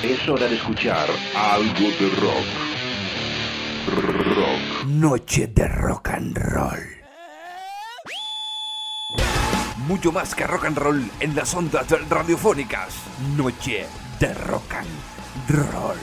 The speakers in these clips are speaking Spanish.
Es hora de escuchar algo de rock. Rock. Noche de rock and roll. Mucho más que rock and roll en las ondas radiofónicas. Noche de rock and roll.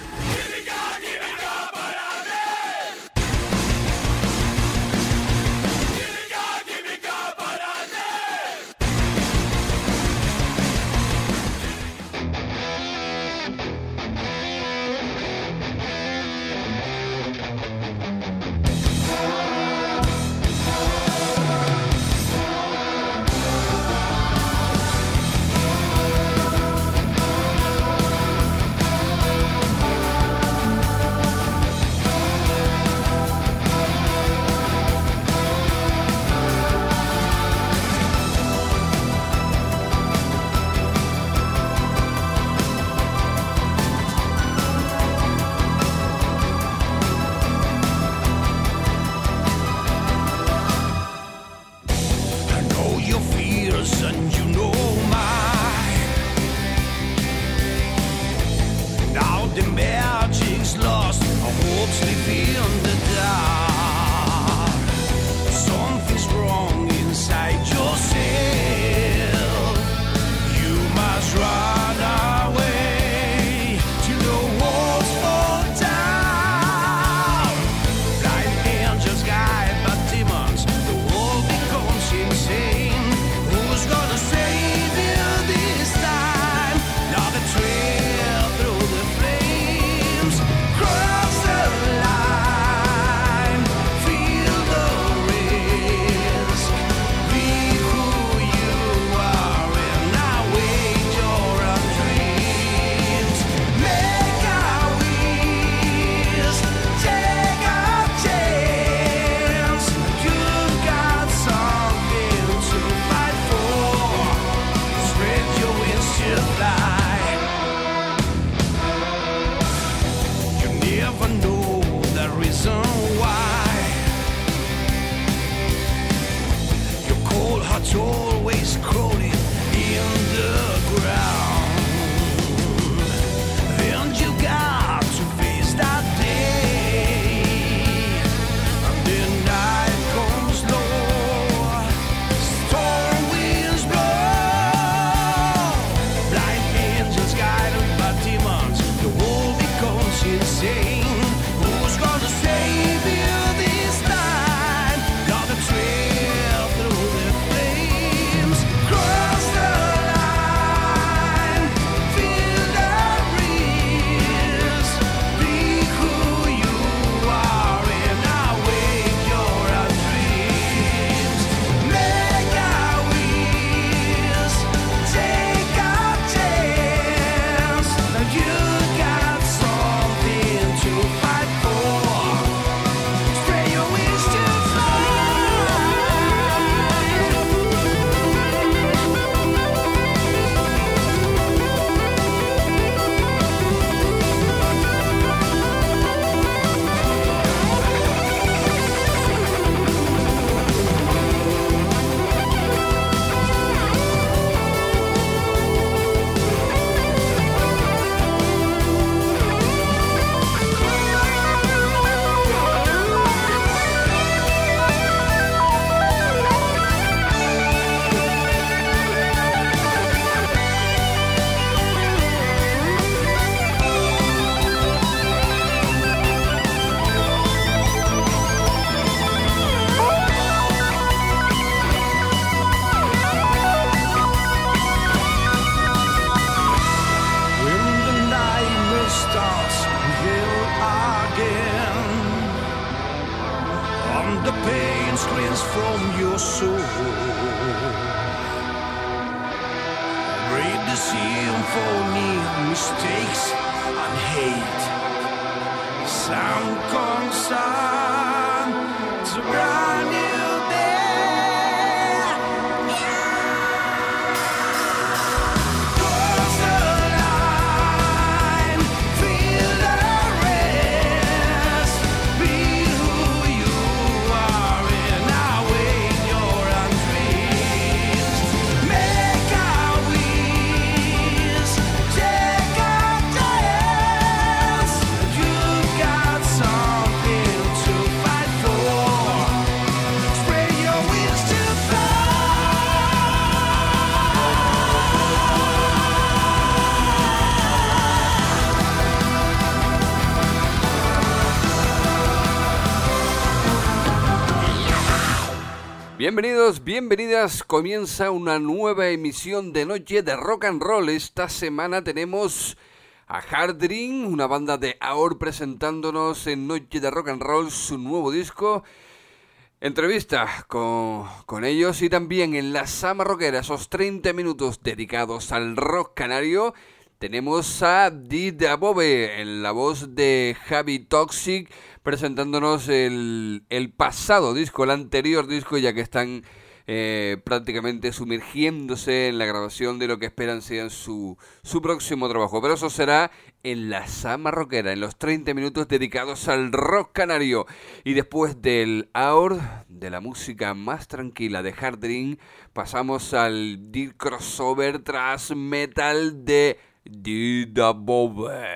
Bienvenidos, bienvenidas, comienza una nueva emisión de Noche de Rock and Roll. Esta semana tenemos a Hard Dream, una banda de AOR presentándonos en Noche de Rock and Roll su nuevo disco. Entrevista con ellos y también en la Sama Rockera, esos 30 minutos dedicados al rock canario. Tenemos a Dida Bove en la voz de Javi Toxic presentándonos el pasado disco, el anterior disco, ya que están prácticamente sumergiéndose en la grabación de lo que esperan sea su próximo trabajo. Pero eso será en la Sama Rockera, en los 30 minutos dedicados al rock canario. Y después del AOR, de la música más tranquila de Hard Dream, pasamos al deep crossover thrash metal de Dida Bove.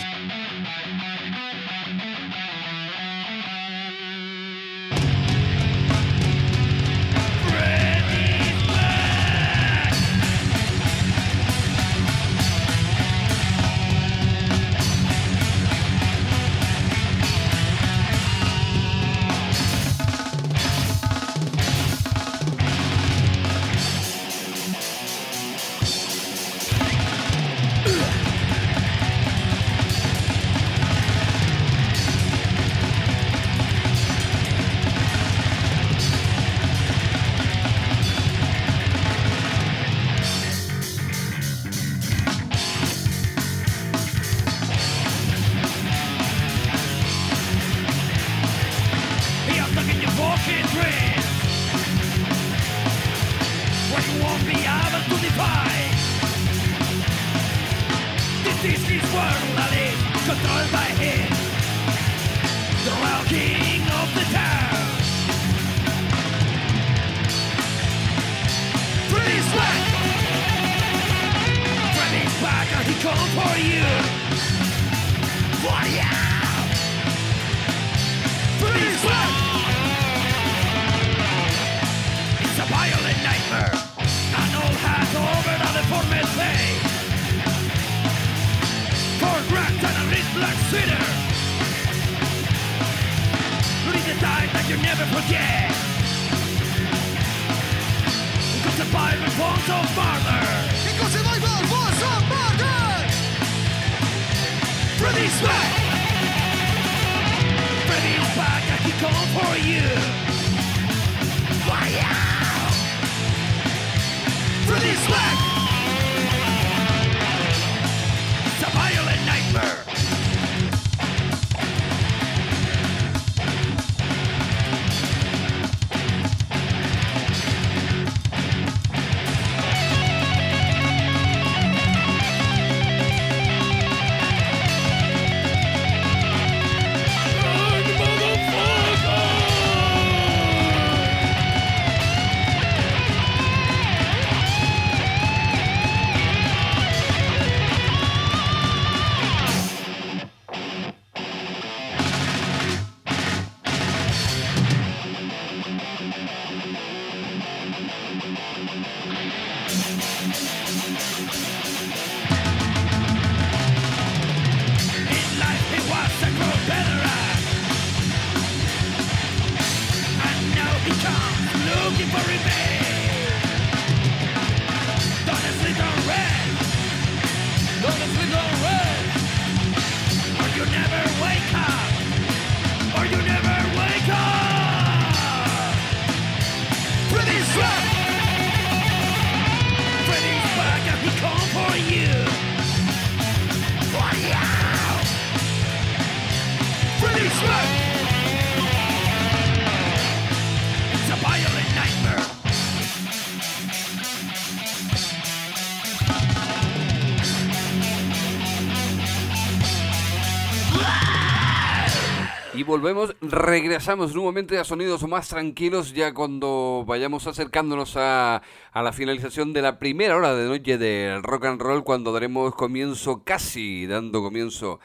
Regresamos en un momento a sonidos más tranquilos ya cuando vayamos acercándonos a la finalización de la primera hora de Noche de Rock and Roll, cuando daremos comienzo, casi dando comienzo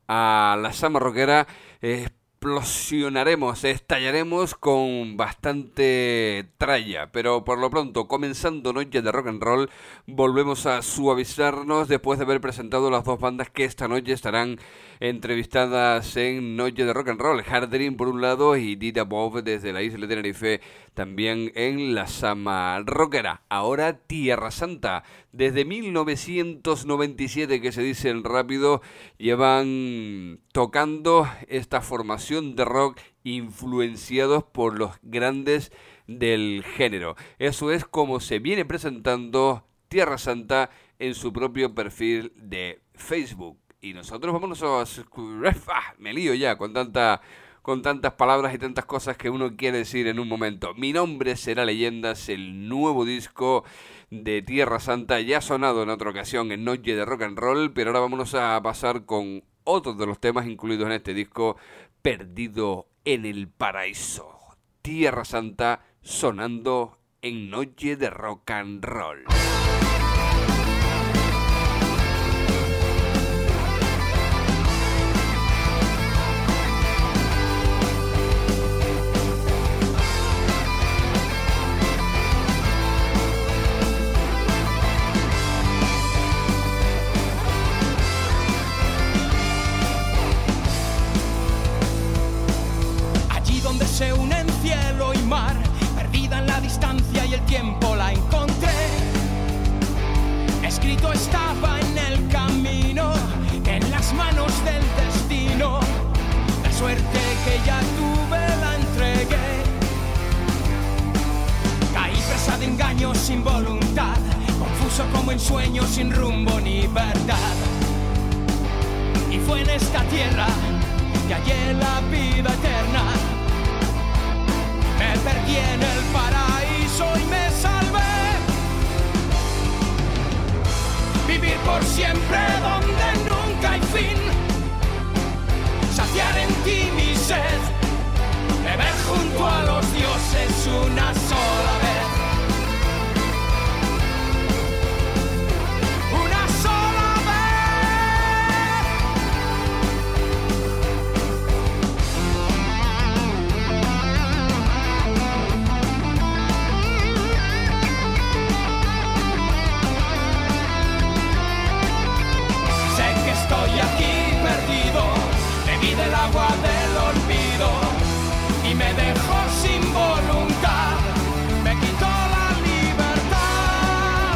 a la Sama Rockera. Explosionaremos, estallaremos con bastante tralla, pero por lo pronto, comenzando Noche de Rock and Roll, volvemos a suavizarnos después de haber presentado las dos bandas que esta noche estarán entrevistadas en Noche de Rock and Roll. Hard Dream por un lado y Dida Bove desde la isla de Tenerife también en la Sama Rockera. Ahora Tierra Santa. Desde 1997, que se dicen rápido, llevan tocando esta formación de rock influenciados por los grandes del género. Eso es como se viene presentando Tierra Santa en su propio perfil de Facebook. Y nosotros vámonos a... me lío ya con tantas palabras y tantas cosas que uno quiere decir en un momento. Mi nombre será Leyendas, el nuevo disco de Tierra Santa, ya ha sonado en otra ocasión en Noche de Rock and Roll, pero ahora vámonos a pasar con otros de los temas incluidos en este disco, Perdido en el Paraíso. Tierra Santa sonando en Noche de Rock and Roll. Se unen cielo y mar, perdida en la distancia y el tiempo la encontré. Escrito estaba en el camino, en las manos del destino. La suerte que ya tuve la entregué. Caí presa de engaños sin voluntad, confuso como en sueños sin rumbo ni verdad. Y fue en esta tierra que hallé la vida eterna. Me perdí en el paraíso y me salvé. Vivir por siempre donde nunca hay fin. Saciar en ti mi sed. Beber junto a los dioses una sola vez. Una sola estoy aquí perdido, bebí del agua del olvido y me dejó sin voluntad, me quitó la libertad.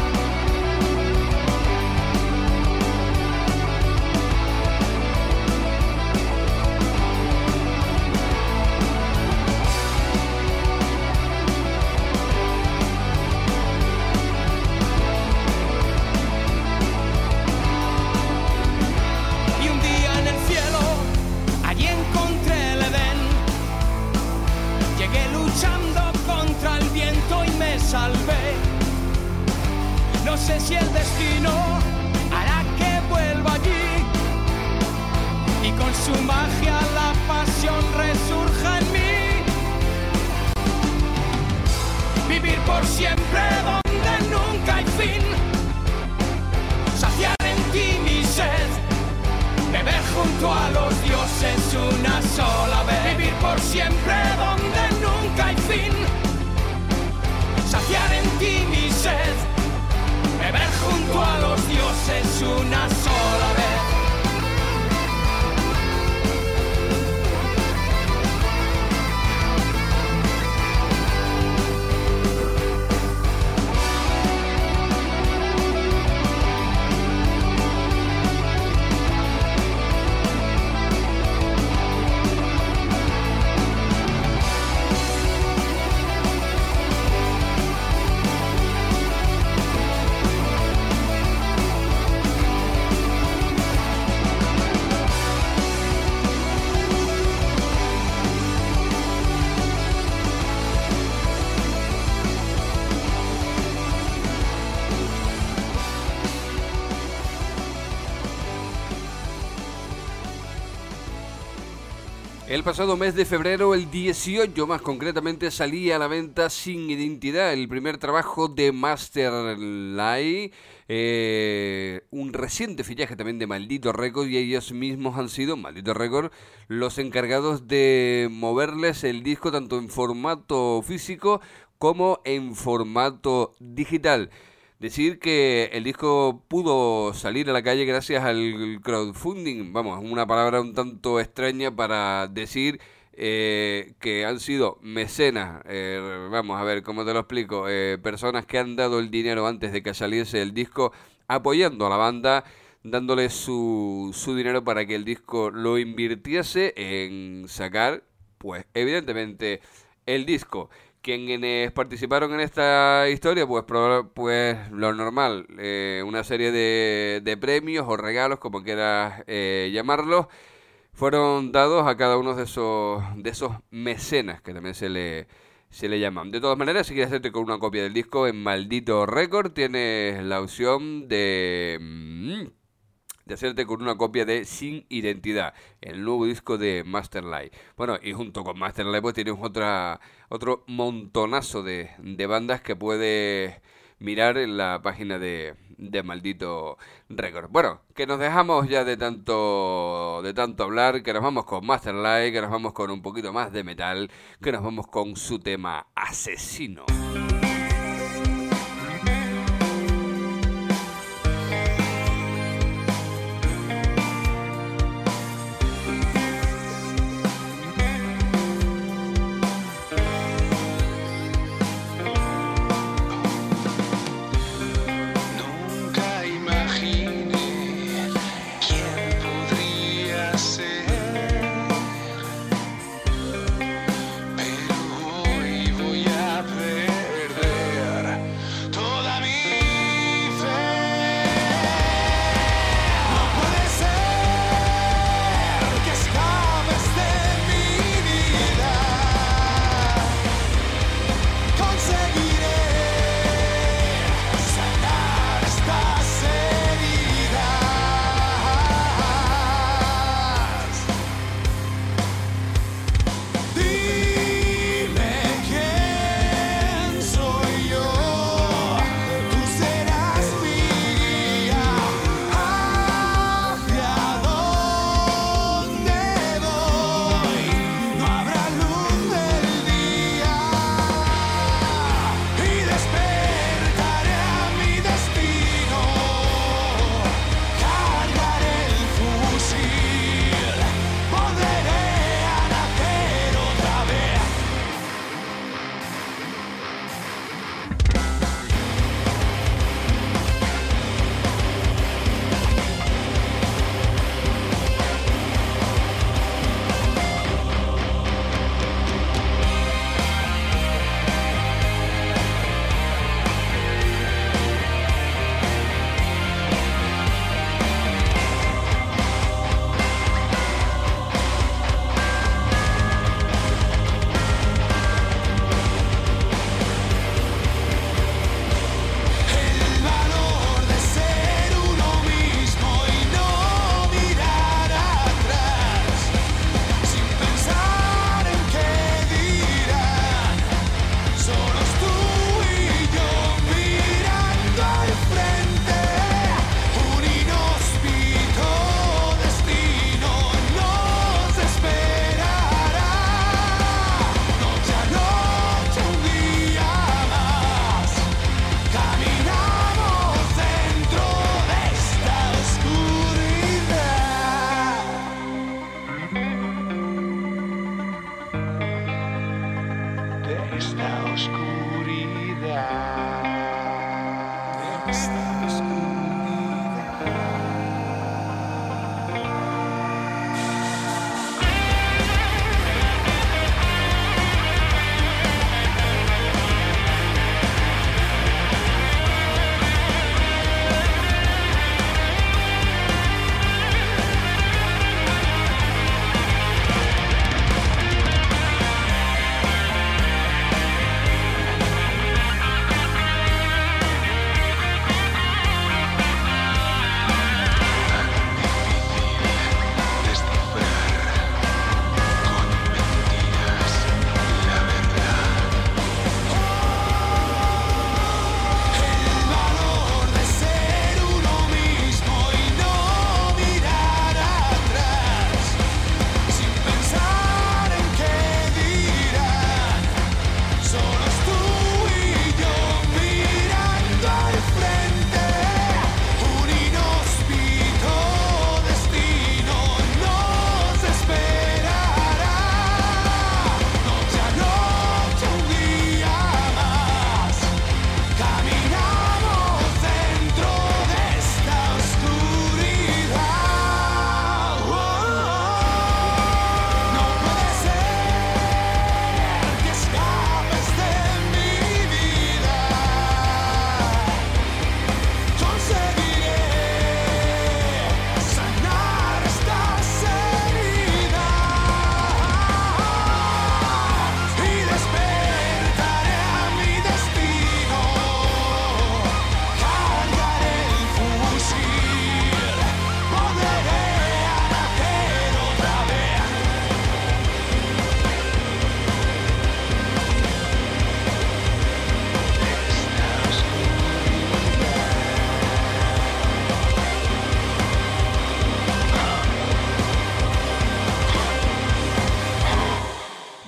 Y un día en el cielo, allí encontré el Edén. Llegué luchando contra el viento y me salvé. No sé si el destino hará que vuelva allí y con su magia la pasión resurja en mí. Vivir por siempre donde nunca hay fin. Saciar en ti mi sed. Beber junto a los dioses una sola vez. Vivir por siempre donde nunca hay fin. Saciar en ti mi sed. Beber junto a los dioses una sola vez. El pasado mes de febrero, el 18 más concretamente, salía a la venta Sin Identidad, el primer trabajo de Masterlight, un reciente fichaje también de Maldito Record, y ellos mismos han sido, Maldito Record, los encargados de moverles el disco tanto en formato físico como en formato digital. Decir que el disco pudo salir a la calle gracias al crowdfunding, vamos, una palabra un tanto extraña para decir que han sido mecenas, vamos a ver cómo te lo explico, personas que han dado el dinero antes de que saliese el disco, apoyando a la banda, dándole su dinero para que el disco lo invirtiese en sacar, pues evidentemente, el disco. Quienes participaron en esta historia, pues lo normal, una serie de premios o regalos, como quieras llamarlos, fueron dados a cada uno de esos mecenas, que también se le llaman. De todas maneras, si quieres hacerte con una copia del disco, en Maldito Record tienes la opción de hacerte con una copia de Sin Identidad, el nuevo disco de Masterlight. Bueno, y junto con Masterlight pues tienes otro montonazo de bandas que puedes mirar en la página de Maldito Record. Bueno, que nos dejamos ya de tanto hablar, que nos vamos con Masterlight, que nos vamos con un poquito más de metal, que nos vamos con su tema Asesino. Pero hoy voy a ver.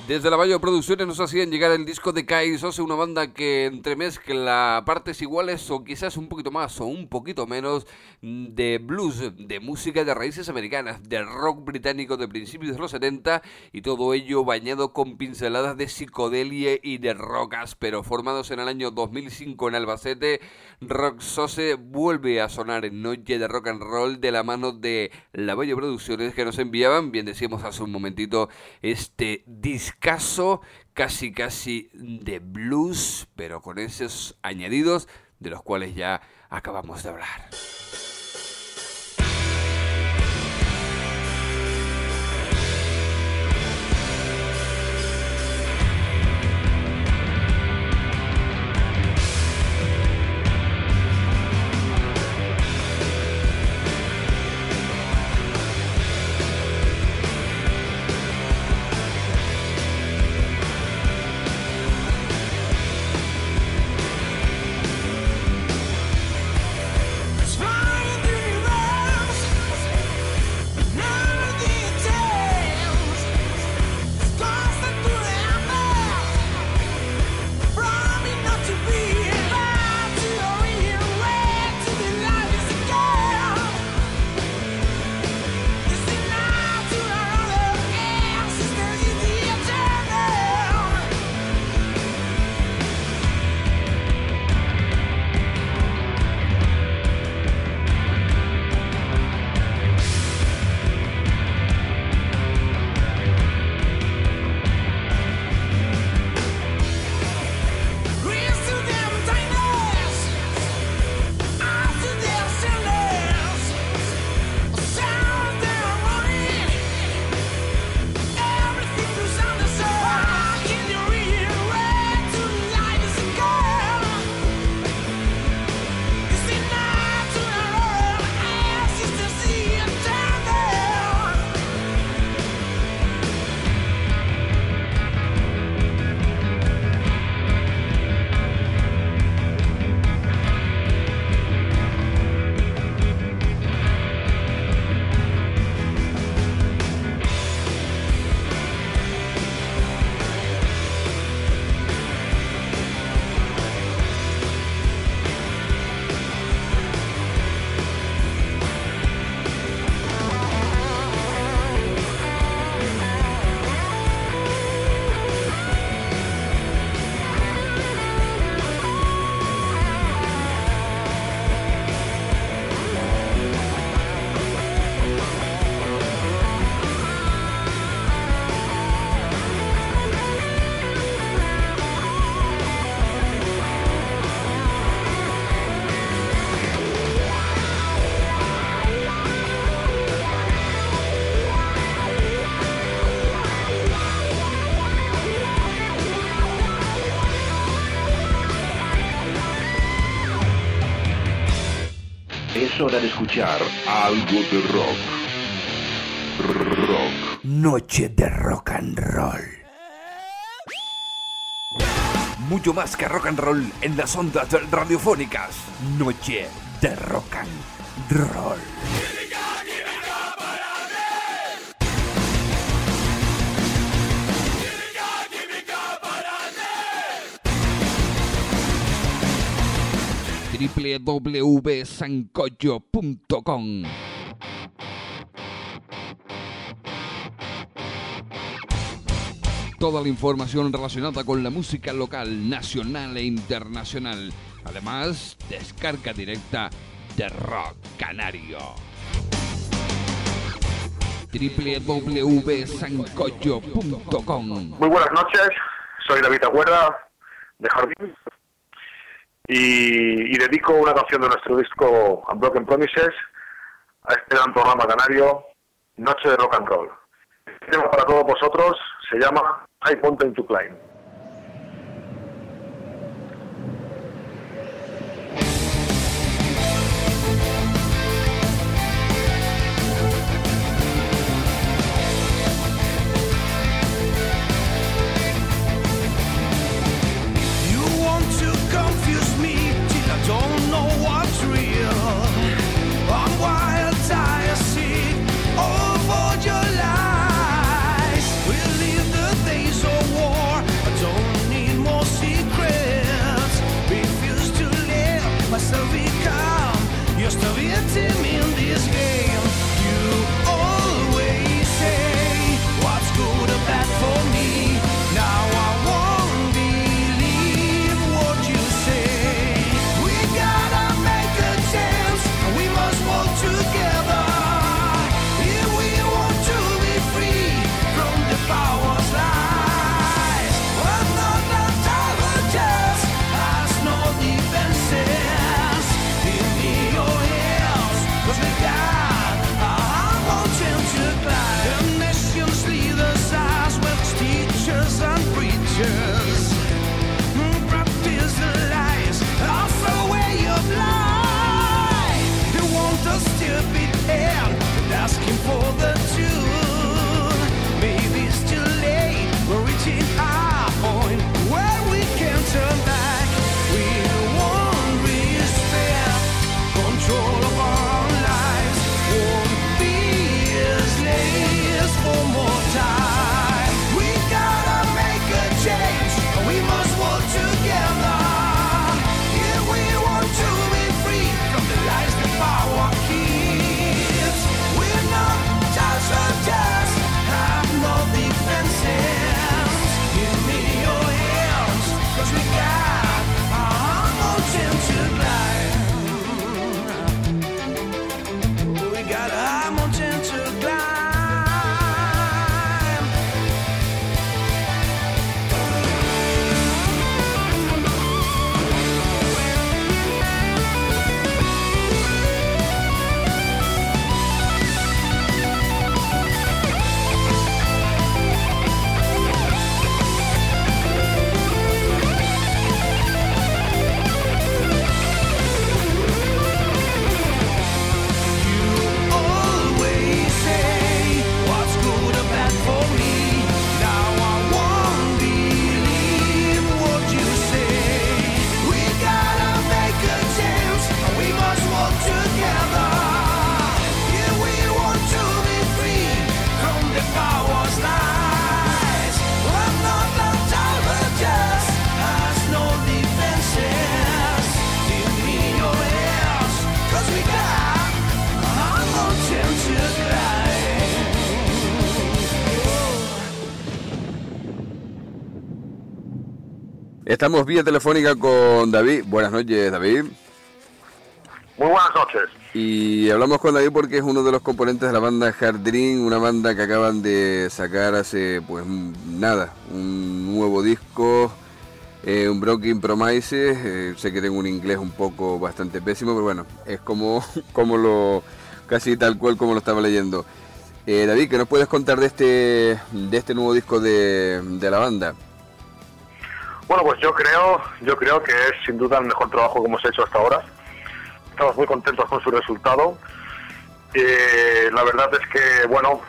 Desde Lavalle Producciones nos hacían llegar el disco de Kai Sose, una banda que entremezcla partes iguales o quizás un poquito más o un poquito menos de blues, de música de raíces americanas, de rock británico de principios de los 70 y todo ello bañado con pinceladas de psicodelia y de rock áspero. Formados en el año 2005 en Albacete, Rock Sose vuelve a sonar en Noche de Rock and Roll de la mano de Lavalle Producciones, que nos enviaban, bien decíamos hace un momentito, este discazo casi de blues, pero con esos añadidos de los cuales ya acabamos de hablar. Es hora de escuchar algo de rock. Rock. Noche de rock and roll. Mucho más que rock and roll en las ondas radiofónicas. Noche de rock and roll. www.sancocho.com. Toda la información relacionada con la música local, nacional e internacional. Además, descarga directa de Rock Canario. www.sancocho.com. Muy buenas noches, soy David Agüera de Jardín y dedico una canción de nuestro disco Unbroken Promises a este gran programa canario, Noche de Rock and Roll. El tema para todos vosotros se llama High Mountain to Climb. Your lies will leave the days of Estamos vía telefónica con David. Buenas noches, David. Muy buenas noches. Y hablamos con David porque es uno de los componentes de la banda Hard Dream, una banda que acaban de sacar hace, pues nada, un nuevo disco, un Broken Promises. Sé que tengo un inglés un poco bastante pésimo, pero bueno, es como casi tal cual como lo estaba leyendo. David, ¿qué nos puedes contar de este nuevo disco de la banda? Bueno, pues yo creo que es sin duda el mejor trabajo que hemos hecho hasta ahora. Estamos muy contentos con su resultado. La verdad es que, bueno,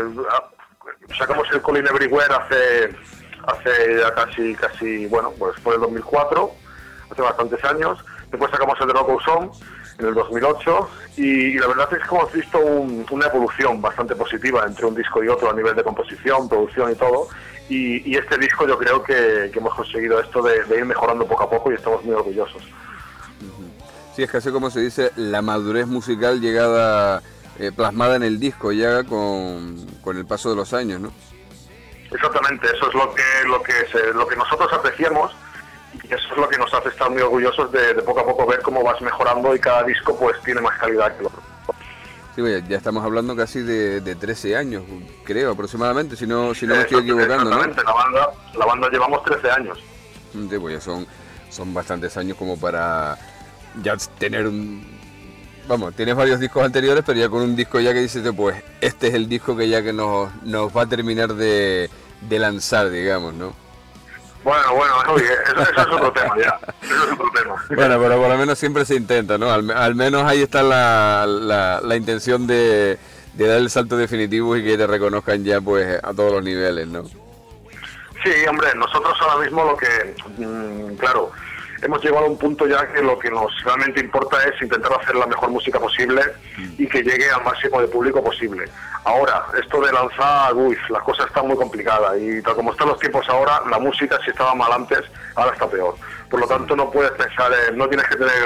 sacamos el Colin Everywhere hace ya casi, bueno, pues por el 2004, hace bastantes años. Después sacamos el The Rock Goes On en el 2008 y la verdad es que hemos visto una evolución bastante positiva entre un disco y otro a nivel de composición, producción y todo. Y este disco yo creo que hemos conseguido esto de ir mejorando poco a poco y estamos muy orgullosos. Sí, es casi como se dice, la madurez musical llegada, plasmada en el disco ya con el paso de los años, ¿no? Exactamente, eso es lo que nosotros apreciamos y eso es lo que nos hace estar muy orgullosos de poco a poco ver cómo vas mejorando y cada disco pues tiene más calidad que el otro. Sí, ya estamos hablando casi de 13 años, creo, aproximadamente, si no me estoy equivocando, ¿no? Exactamente, la banda llevamos 13 años. Sí, pues ya son bastantes años como para ya tener Vamos, tienes varios discos anteriores, pero ya con un disco ya que dices, pues, este es el disco que ya que nos va a terminar de lanzar, digamos, ¿no? Bueno, oye, eso es otro tema ya, eso es otro tema. Bueno, pero por lo menos siempre se intenta, ¿no? Al menos ahí está la intención de dar el salto definitivo y que te reconozcan ya, pues, a todos los niveles, ¿no? Sí, hombre, nosotros ahora mismo lo que, claro, hemos llegado a un punto ya que lo que nos realmente importa es intentar hacer la mejor música posible y que llegue al máximo de público posible. Ahora, esto de lanzar, la cosa está muy complicada y tal como están los tiempos ahora, la música si estaba mal antes, ahora está peor. Por lo tanto, no puedes pensar no tienes que tener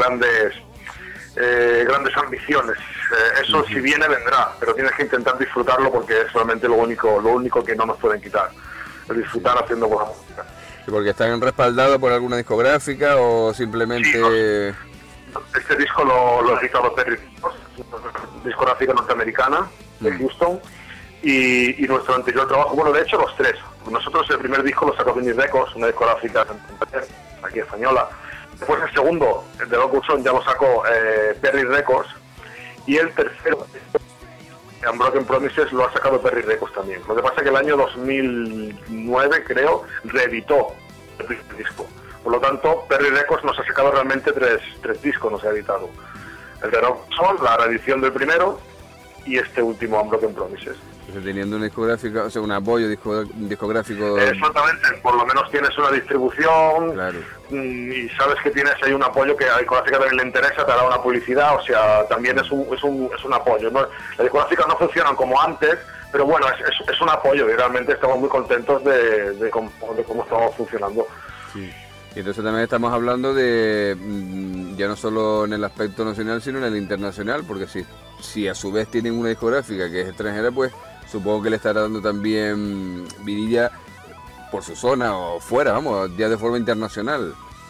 grandes ambiciones. Eso si viene, vendrá, pero tienes que intentar disfrutarlo porque es realmente lo único que no nos pueden quitar, el disfrutar haciendo buena música. ¿Porque están respaldados por alguna discográfica o simplemente...? Sí, este disco lo ha editado Perry Records, discográfica norteamericana de Houston, y nuestro anterior trabajo, bueno, de hecho los tres. Nosotros el primer disco lo sacó Perry Records, una discográfica aquí española. Después el segundo, el de Rock Goes On, ya lo sacó Perry Records, y el tercero, Unbroken Promises, lo ha sacado Perry Records también. Lo que pasa es que el año 2009, creo, reeditó el primer disco. Por lo tanto, Perry Records nos ha sacado realmente tres discos, nos ha editado. El de Rock Goes On, la reedición del primero, y este último, Unbroken Promises. Teniendo una discográfica, o sea, un apoyo discográfico... Exactamente, por lo menos tienes una distribución, claro, y sabes que tienes ahí un apoyo que a la discográfica también le interesa, te hará una publicidad, o sea, también es un apoyo, ¿no? Las discográficas no funcionan como antes, pero bueno, es un apoyo y realmente estamos muy contentos de cómo estamos funcionando. Sí. Y entonces también estamos hablando de, ya no solo en el aspecto nacional, sino en el internacional, porque si a su vez tienen una discográfica que es extranjera, pues supongo que le estará dando también vidilla por su zona o fuera, vamos, ya de forma internacional.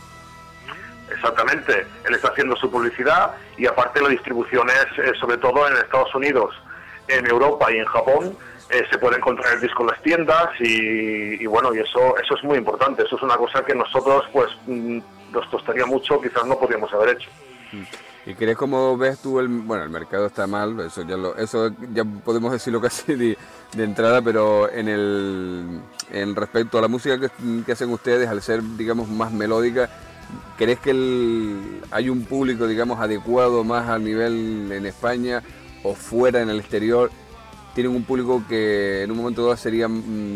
Exactamente, él está haciendo su publicidad y aparte la distribución es sobre todo en Estados Unidos, en Europa y en Japón. Se puede encontrar el disco en las tiendas y bueno, y eso es muy importante. Eso es una cosa que nosotros pues nos costaría mucho, quizás no podríamos haber hecho. ¿Y crees cómo ves tú el mercado está mal, eso ya podemos decirlo casi de entrada, pero en respecto a la música que hacen ustedes, al ser digamos más melódica, ¿crees que hay un público digamos adecuado más a nivel en España o fuera en el exterior? Tienen un público que en un momento dado sería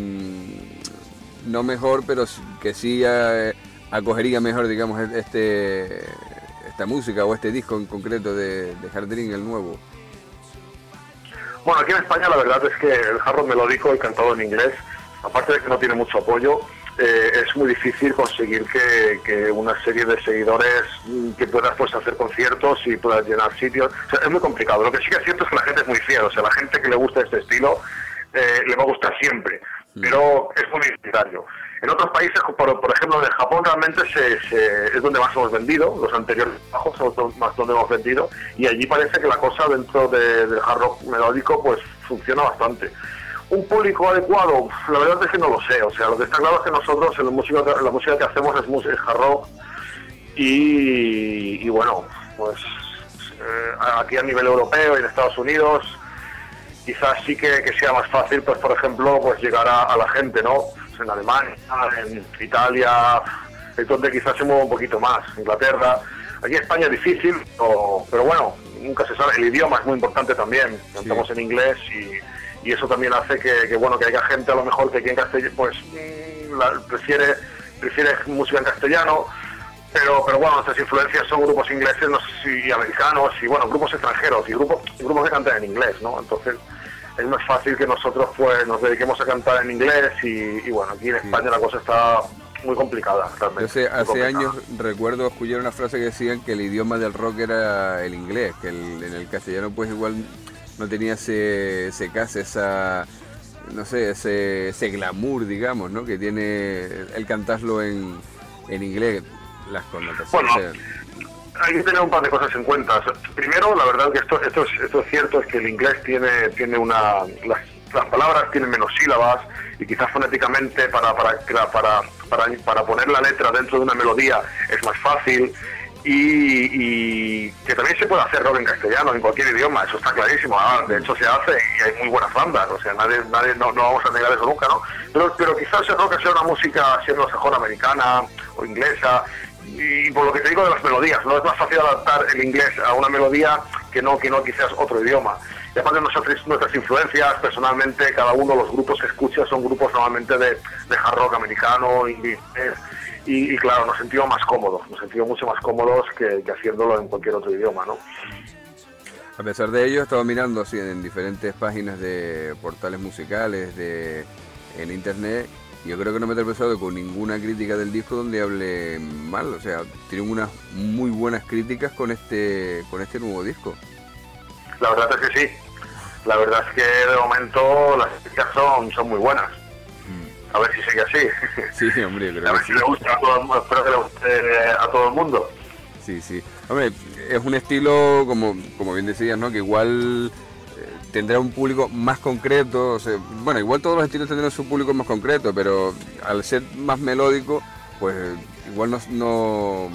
no mejor, pero que sí acogería mejor, digamos, esta música o este disco en concreto de Hard Dream, el nuevo. Bueno, aquí en España la verdad es que el hard rock melódico y cantado en inglés, aparte de que no tiene mucho apoyo, es muy difícil conseguir que una serie de seguidores que puedas pues hacer conciertos y puedas llenar sitios. O sea, es muy complicado. Lo que sí que es cierto es que la gente es muy fiel. O sea, la gente que le gusta este estilo le va a gustar siempre. pero es muy minoritario. En otros países, por ejemplo en Japón, realmente es donde más hemos vendido, los anteriores trabajos son más donde hemos vendido, y allí parece que la cosa dentro del hard rock melódico pues funciona bastante. Un público adecuado, la verdad es que no lo sé, o sea, lo que está claro es que nosotros en la música que hacemos es hard rock, y bueno, pues aquí a nivel europeo y en Estados Unidos quizás sí que sea más fácil, pues por ejemplo, pues llegar a la gente, ¿no? Pues en Alemania, en Italia, es donde quizás se mueve un poquito más, Inglaterra. Aquí en España es difícil, pero bueno, nunca se sabe. El idioma es muy importante también, cantamos en inglés y eso también hace que bueno, que haya gente a lo mejor que aquí en castellano pues prefiere música en castellano. Pero bueno, nuestras influencias son grupos ingleses y americanos y bueno, grupos extranjeros y grupos que cantan en inglés, ¿no? Entonces es más fácil que nosotros pues nos dediquemos a cantar en inglés y bueno, aquí en España la cosa está muy complicada realmente. Hace años recuerdo escuchar una frase que decían que el idioma del rock era el inglés, que en el castellano pues igual no tenía ese no sé, ese glamour, digamos, ¿no? Que tiene el cantarlo en inglés. Las connotaciones. Bueno, hay que tener un par de cosas en cuenta. Primero, la verdad que esto es cierto, es que el inglés tiene las palabras tienen menos sílabas y quizás fonéticamente para poner la letra dentro de una melodía es más fácil y que también se puede hacer rock en castellano, en cualquier idioma, eso está clarísimo. De hecho se hace y hay muy buenas bandas, o sea, nadie no vamos a negar eso nunca, ¿no? Pero quizás el rock sea una música siendo mejor americana o inglesa. Y por lo que te digo de las melodías, no es más fácil adaptar el inglés a una melodía que no quizás otro idioma. Y aparte nuestras influencias, personalmente, cada uno de los grupos que escucha son grupos normalmente de hard rock americano, inglés, y claro, nos sentimos mucho más cómodos que haciéndolo en cualquier otro idioma, ¿no? A pesar de ello, he estado mirando así en diferentes páginas de portales musicales, en internet. Yo creo que no me he tropezado con ninguna crítica del disco donde hable mal, o sea, tienen unas muy buenas críticas con este nuevo disco. La verdad es que sí, la verdad es que de momento las críticas son muy buenas. A ver si sigue así. Sí, hombre, creo a ver que si sí. le gusta a todo el mundo, espero que le guste a todo el mundo. Sí. Hombre, es un estilo, como bien decías, ¿no? Que igual tendrá un público más concreto, o sea, bueno, igual todos los estilos tendrán su público más concreto, pero al ser más melódico, pues igual no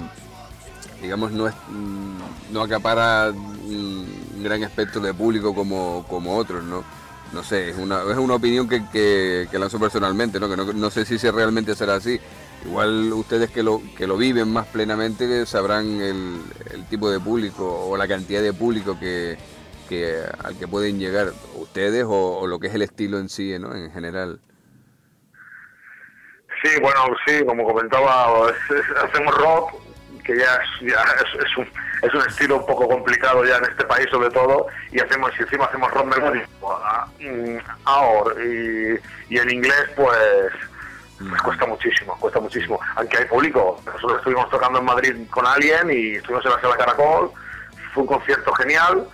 acapara un gran espectro de público como otros, ¿no? No sé, es una opinión que lanzo personalmente, ¿no? Que no sé si realmente será así. Igual ustedes que lo viven más plenamente sabrán el tipo de público o la cantidad de público al que pueden llegar ustedes o lo que es el estilo en sí, ¿no? En general. Sí, bueno, sí, como comentaba, hacemos rock, que ya es un estilo un poco complicado ya en este país sobre todo, y encima hacemos rock melódico ahora, y en inglés pues cuesta muchísimo, aunque hay público. Nosotros estuvimos tocando en Madrid con alguien y estuvimos en la Sala Caracol, fue un concierto genial.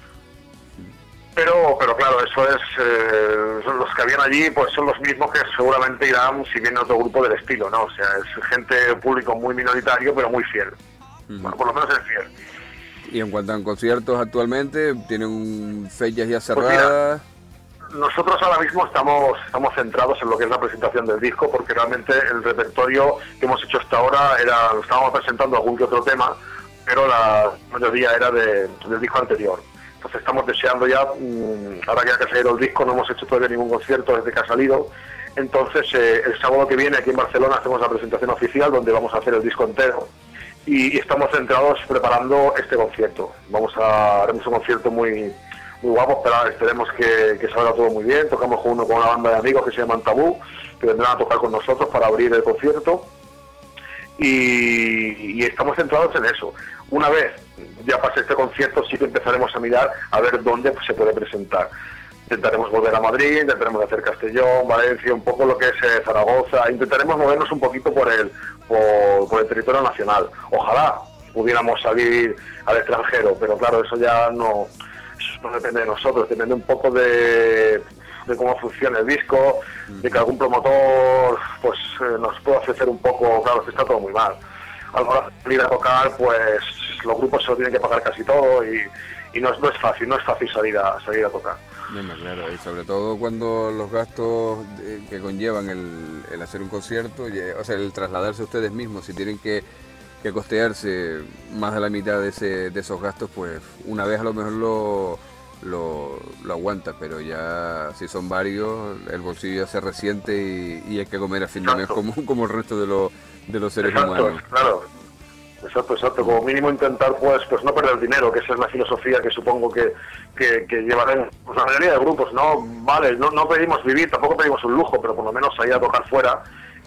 Pero claro, eso son los que habían allí, pues son los mismos que seguramente irán si viene otro grupo del estilo, ¿no? O sea, es gente, público muy minoritario, pero muy fiel. Bueno, por lo menos es fiel. Y en cuanto a conciertos actualmente, ¿tienen fechas ya cerradas? Pues mira, nosotros ahora mismo estamos centrados en lo que es la presentación del disco, porque realmente el repertorio que hemos hecho hasta ahora estábamos presentando algún que otro tema, pero la mayoría era del disco anterior. Entonces estamos deseando ya, ahora que ha salido el disco, no hemos hecho todavía ningún concierto desde que ha salido. Entonces el sábado que viene aquí en Barcelona hacemos la presentación oficial donde vamos a hacer el disco entero y estamos centrados preparando este concierto. Haremos un concierto muy guapo, esperemos que salga todo muy bien. Tocamos con una banda de amigos que se llaman Tabú, que vendrán a tocar con nosotros para abrir el concierto y estamos centrados en eso. Una vez ya pase este concierto, sí que empezaremos a mirar a ver dónde se puede presentar. Intentaremos volver a Madrid, intentaremos hacer Castellón, Valencia, un poco lo que es Zaragoza. Intentaremos movernos un poquito por el territorio nacional. Ojalá pudiéramos salir al extranjero, pero claro, eso no depende de nosotros, depende un poco de de cómo funciona el disco, de que algún promotor pues nos pueda ofrecer un poco, claro, que está todo muy mal. A la hora de salir a tocar, pues los grupos se lo tienen que pagar casi todo y no es fácil salir a tocar. Bien, claro, y sobre todo cuando los gastos que conllevan el hacer un concierto, o sea, el trasladarse ustedes mismos, si tienen que costearse más de la mitad de esos gastos, pues una vez a lo mejor lo aguanta, pero ya si son varios, el bolsillo ya se resiente y hay que comer a fin de mes como el resto de los seres humanos. Claro. Exacto. Como mínimo intentar pues no perder dinero, que esa es la filosofía que supongo que llevarán pues, la mayoría de grupos, ¿no? Vale, no pedimos vivir, tampoco pedimos un lujo, pero por lo menos salir a tocar fuera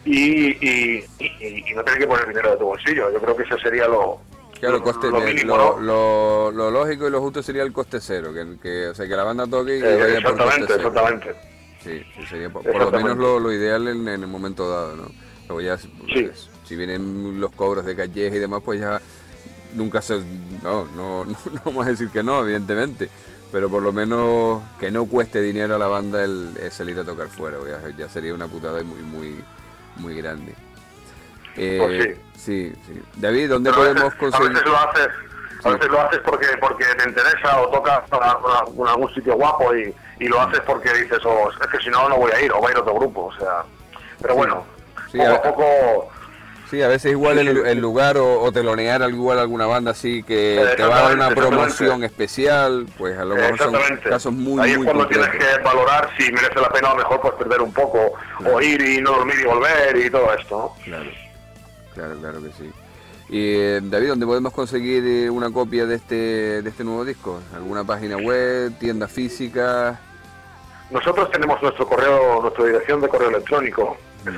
y no tener que poner dinero de tu bolsillo. Yo creo que ese sería lo mínimo, ¿no? Lo lógico y lo justo sería el coste cero, o sea, que la banda toque y vaya por coste cero. Exactamente. Sí, sería por lo menos lo ideal en el momento dado, ¿no? Luego ya, pues, si vienen los cobros de calles y demás, pues ya nunca no vamos a decir que no, evidentemente, pero por lo menos que no cueste dinero a la banda el salir a tocar fuera, ya sería una putada muy grande. Pues sí. David, ¿dónde podemos conseguir? A veces lo haces porque te interesa o tocas en algún sitio guapo y lo haces porque dices, es que si no voy a ir, o va a ir otro grupo, o sea, pero bueno, poco a poco. Sí, a veces igual el lugar o telonear igual alguna banda así que te va a dar una promoción especial, pues a lo mejor son casos muy ahí es cuando concretos. Tienes que valorar si merece la pena o mejor pues perder un poco, o ir y no dormir y volver y todo esto, ¿no? Claro que sí. Y David, ¿dónde podemos conseguir una copia de este nuevo disco? ¿Alguna página web, tienda física? Nosotros tenemos nuestra dirección de correo electrónico,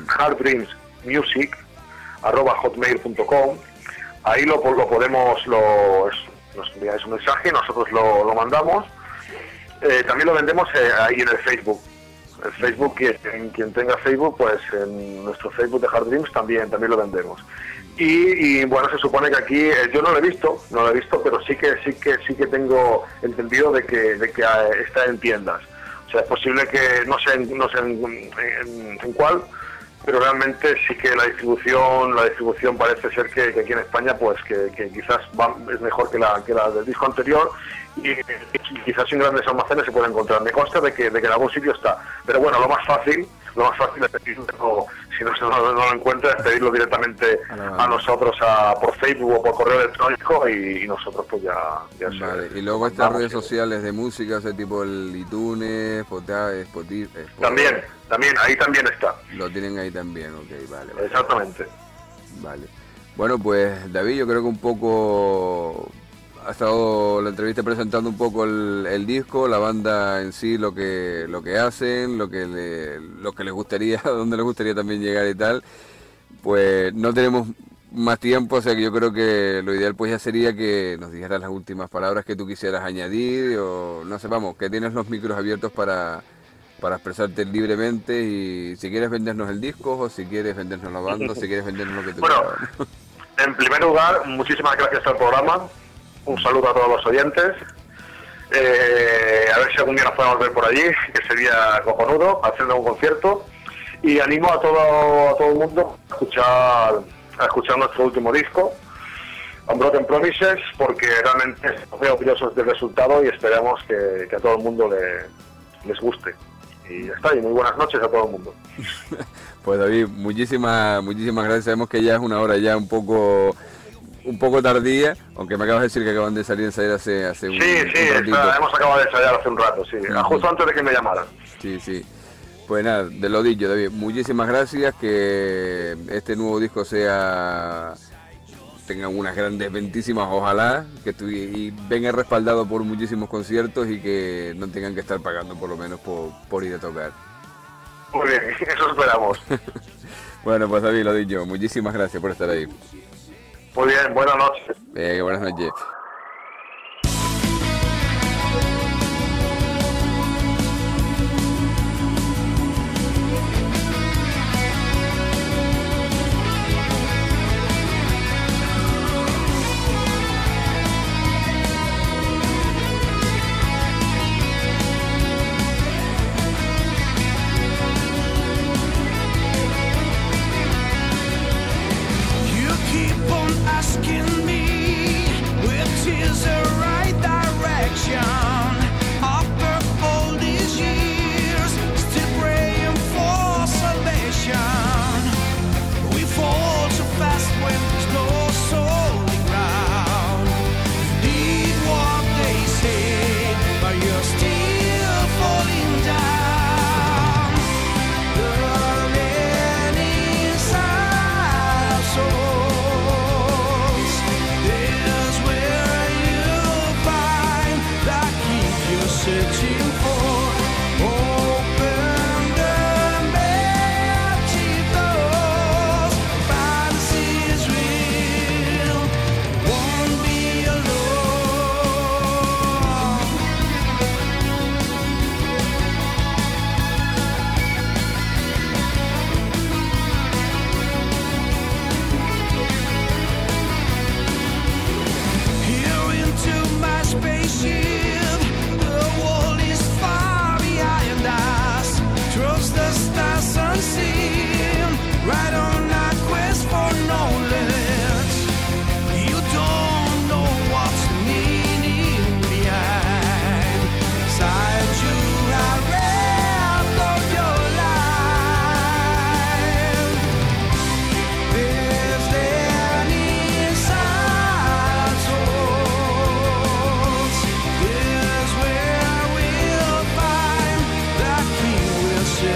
harddreamsmusic@hotmail.com. Ahí lo podemos, nos enviáis un mensaje, nosotros lo mandamos. También lo vendemos ahí en el Facebook. El Facebook, quien tenga Facebook, pues en nuestro Facebook de Hard Dreams también lo vendemos. Y bueno, se supone que aquí, yo no lo he visto, pero sí que tengo entendido de que está en tiendas. O sea, es posible que no sé en cuál, pero realmente sí que la distribución parece ser que aquí en España pues que quizás es mejor que la del disco anterior y quizás en grandes almacenes se puede encontrar. Me consta de que en algún sitio está, pero bueno, lo más fácil es pedirlo, si no lo encuentra, es pedirlo directamente a nosotros por Facebook o por correo electrónico y nosotros pues ya vale. Y luego estas redes sociales de música, ese tipo el iTunes, Spotify. También, ahí también está. Lo tienen ahí también, ok, vale. Exactamente. Vale. Bueno, pues David, yo creo que un poco ha estado la entrevista presentando un poco el disco, la banda en sí, lo que hacen, lo que les gustaría, dónde les gustaría también llegar y tal. Pues no tenemos más tiempo, o sea que yo creo que lo ideal pues ya sería que nos dijeras las últimas palabras que tú quisieras añadir, o no sé, vamos, que tienes los micros abiertos para expresarte libremente, y si quieres vendernos el disco, o si quieres vendernos la banda, o si quieres vendernos lo que tú quieras. Bueno, en primer lugar, muchísimas gracias al programa, un saludo a todos los oyentes, a ver si algún día nos podemos ver por allí, que sería cojonudo, haciendo un concierto, y animo a todo el mundo a escuchar nuestro último disco, Unbroken Promises, porque realmente estamos orgullosos del resultado y esperamos que a todo el mundo les guste. Y ya está, y muy buenas noches a todo el mundo. Pues David, muchísimas gracias. Sabemos que ya es una hora ya un poco tardía, aunque me acabas de decir que acaban de ensayar hace un ratito. Hemos acabado de ensayar hace un rato, sí, justo antes de que me llamaran. Sí. Pues nada, de lo dicho, David, muchísimas gracias, que este nuevo disco tenga unas grandes ventísimas, ojalá, y venga respaldado por muchísimos conciertos y que no tengan que estar pagando por lo menos por ir a tocar. Muy bien, eso esperamos. Bueno, pues David, lo dicho, muchísimas gracias por estar ahí. Muy bien, buenas noches. Buenas noches.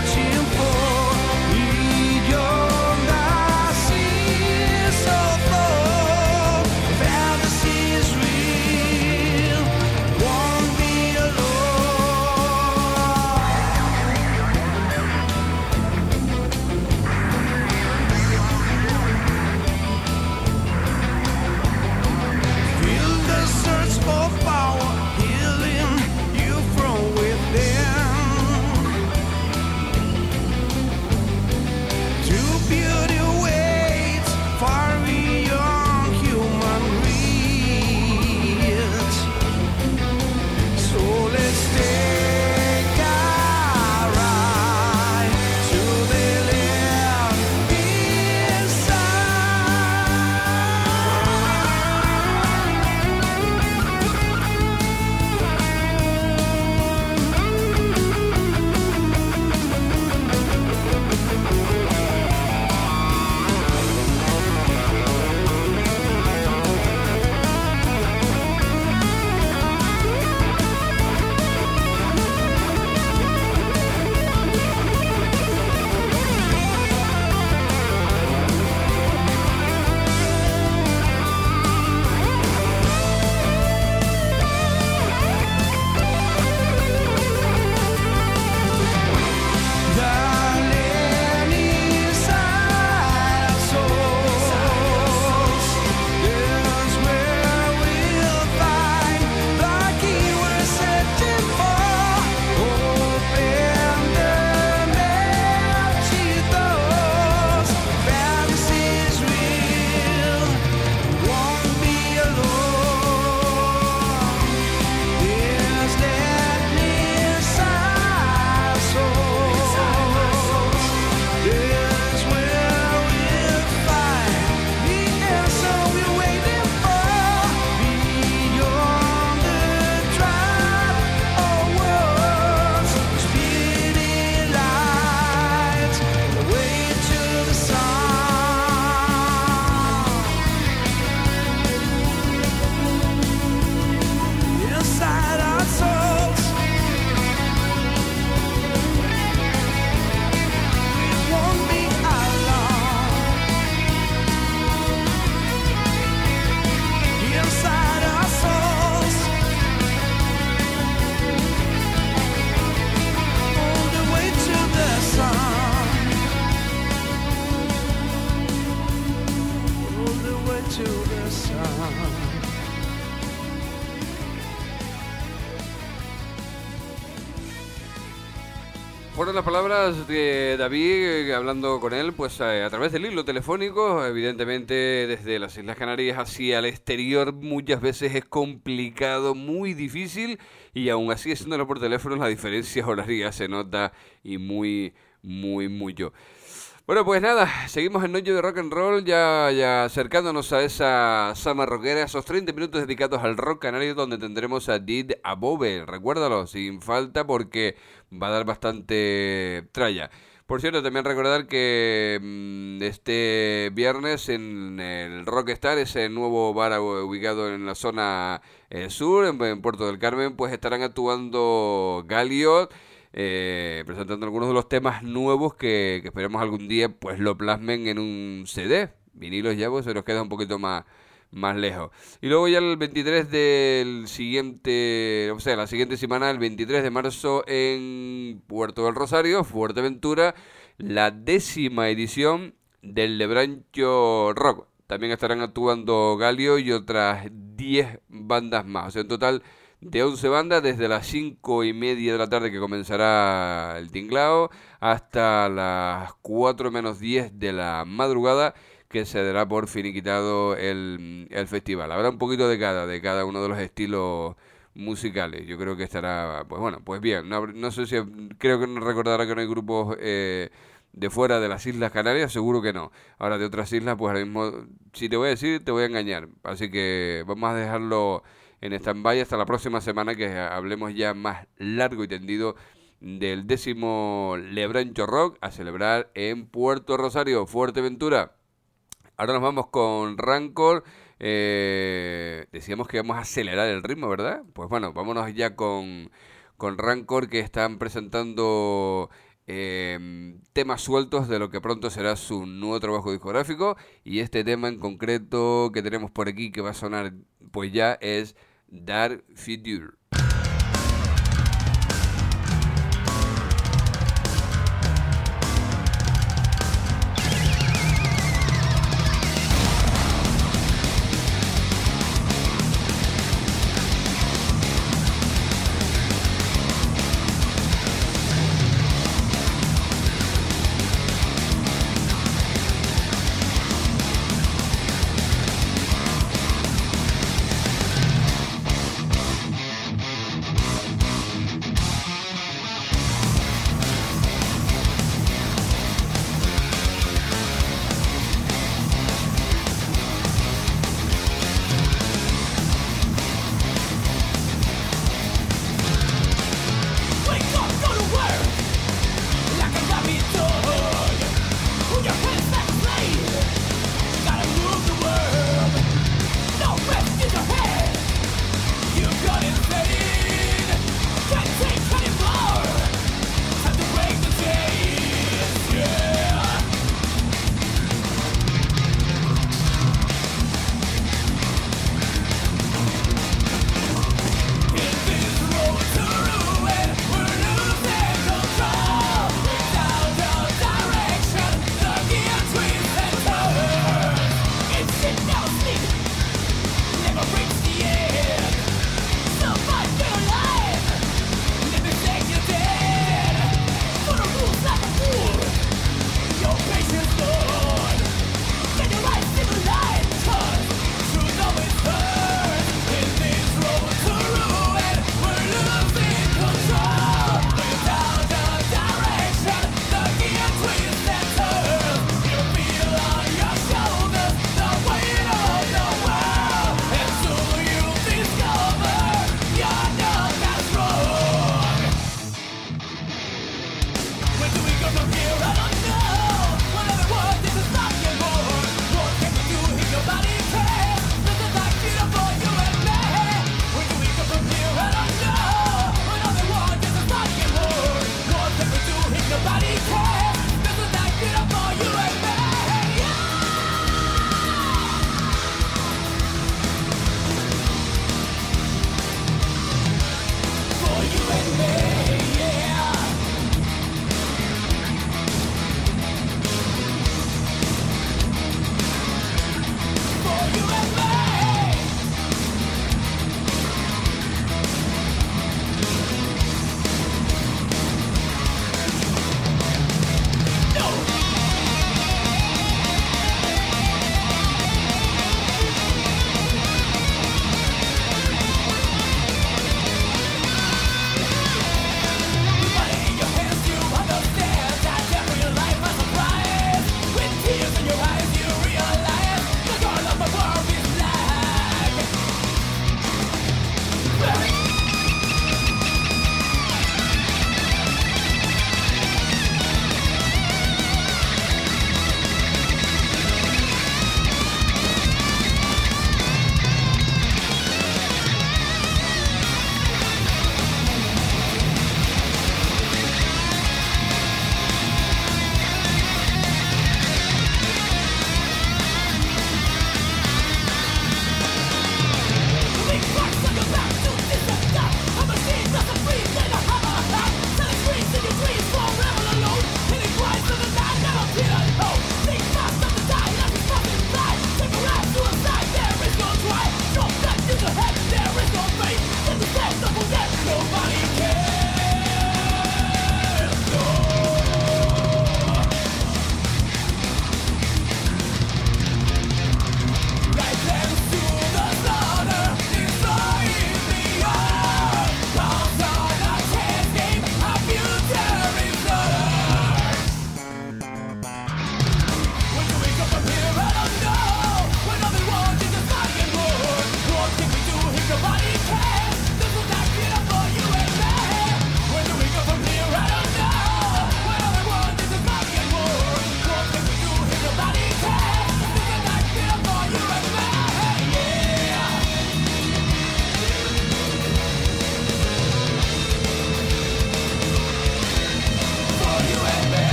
Fueron las palabras de David hablando con él pues a través del hilo telefónico. Evidentemente desde las Islas Canarias hacia el exterior muchas veces es complicado, muy difícil, y aún así haciéndolo por teléfono la diferencia horaria se nota y mucho. Bueno, pues nada, seguimos en Noche de Rock and Roll, ya acercándonos a esa sama rockera, esos 30 minutos dedicados al rock canario, donde tendremos a Did Above. Recuérdalo, sin falta, porque va a dar bastante tralla. Por cierto, también recordar que este viernes en el Rockstar, ese nuevo bar ubicado en la zona sur, en Puerto del Carmen, pues estarán actuando Galio, presentando algunos de los temas nuevos que esperemos algún día pues lo plasmen en un CD. Vinilos ya pues se nos queda un poquito más lejos. Y luego ya el 23 del siguiente, o sea, la siguiente semana, el 23 de marzo en Puerto del Rosario, Fuerteventura, la 10ª edición del Lebrancho Rock. También estarán actuando Galio y otras 10 bandas más. O sea, en total de 11 bandas, desde las 5:30 de la tarde que comenzará el tinglao hasta las 4 menos 10 de la madrugada, que se dará por finiquitado el festival. Habrá un poquito de cada uno de los estilos musicales. Yo creo que estará, pues bueno, pues bien. No sé si, creo que no recordará que no hay grupos de fuera de las Islas Canarias, seguro que no. Ahora de otras islas, pues ahora mismo, si te voy a decir, te voy a engañar. Así que vamos a dejarlo en stand-by hasta la próxima semana, que hablemos ya más largo y tendido del 10º Lebrancho Rock a celebrar en Puerto Rosario, Fuerteventura. Ahora nos vamos con Rancor. Decíamos que íbamos a acelerar el ritmo, ¿verdad? Pues bueno, vámonos ya con Rancor, que están presentando temas sueltos de lo que pronto será su nuevo trabajo discográfico, y este tema en concreto que tenemos por aquí que va a sonar pues ya es Dark Future.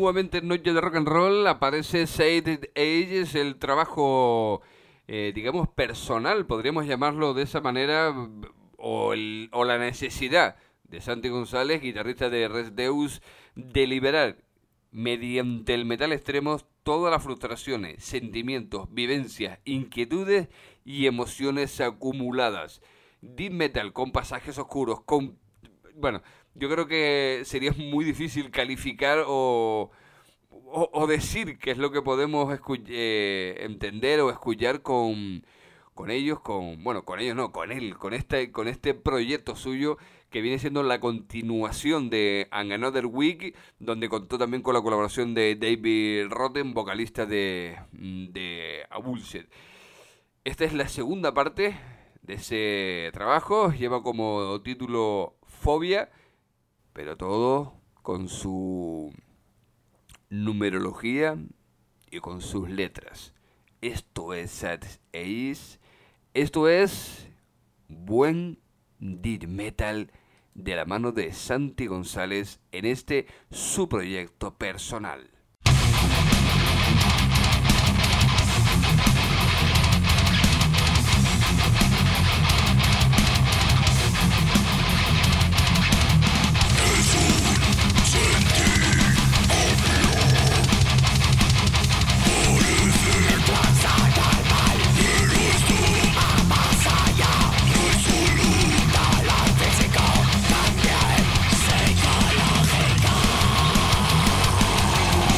nuevamente en Noche de Rock and Roll aparece Sade Age, es el trabajo, digamos, personal, podríamos llamarlo de esa manera, o la necesidad de Santi González, guitarrista de Res Deus, de liberar mediante el metal extremo todas las frustraciones, sentimientos, vivencias, inquietudes y emociones acumuladas. Death metal con pasajes oscuros, bueno, yo creo que sería muy difícil calificar o decir qué es lo que podemos entender o escuchar con ellos, con este proyecto suyo que viene siendo la continuación de Another Week, donde contó también con la colaboración de David Rotten, vocalista de Abulset. Esta es la segunda parte de ese trabajo, lleva como título Fobia, pero todo con su numerología y con sus letras. Esto es Sad Ace, esto es buen death metal de la mano de Santi González en este su proyecto personal. Psicológico.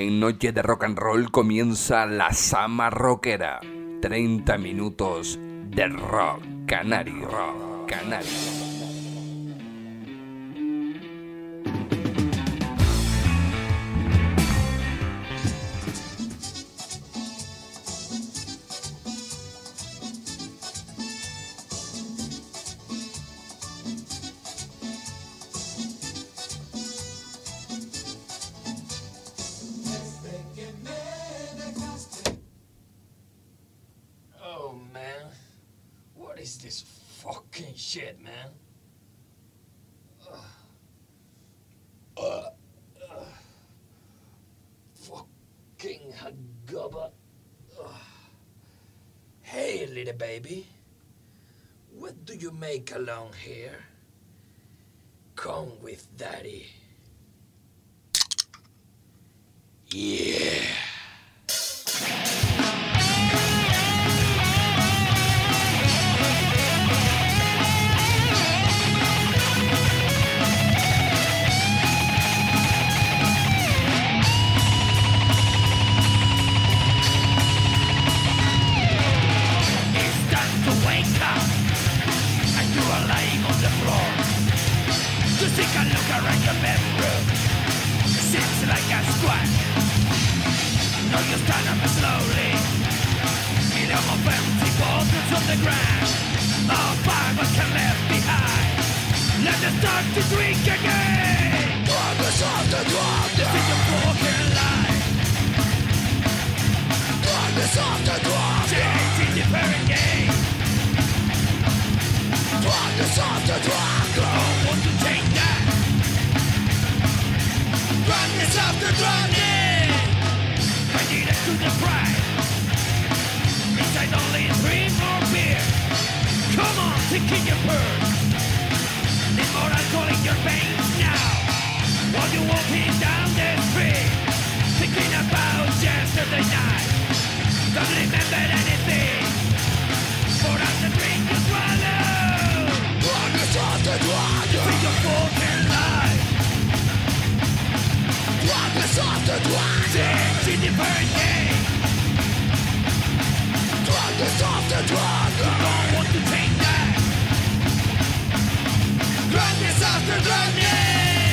En Noche de Rock and Roll comienza la Sama Rockera. 30 minutos de rock canario. Rock canario. Shit, man. Fucking hagubba. Hey, little baby. What do you make along here? Come with daddy. Yeah. Take a look around your bedroom. Seems like a squat. Now you stand up slowly. Million of empty bottles on the ground. All five was left behind. Let us start to drink again. Drug us off the drug. This is your fucking life. Drug us off the drug. Change in the parent game. Drug us off the drug. Don't want to take that. Drunks after drowning. I need it to the pride. Inside only 3 more beer. Come on, taking your purse. Need more alcohol in your veins now. While you're walking down the street, thinking about yesterday night. Don't remember anything. For us the drink you swallow. Drunks after drowning. With your fucking life. Drug us off the drug. Seems in the birthday. Drug us off the drug. You don't want to take that. Drug us off the drug, yeah.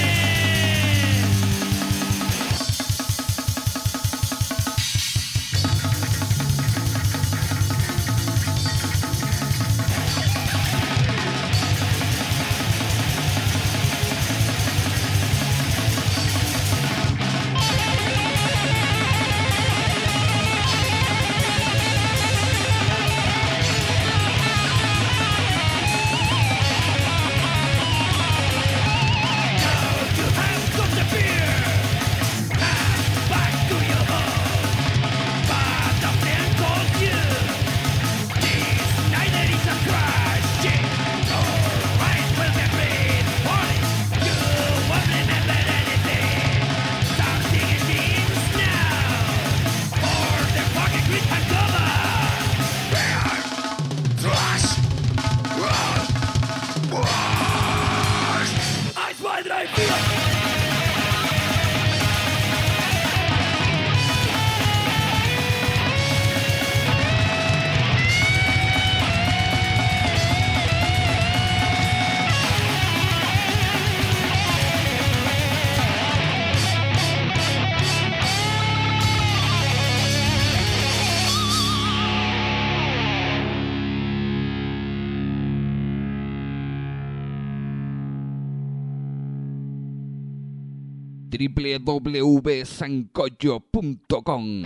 www.sancocho.com.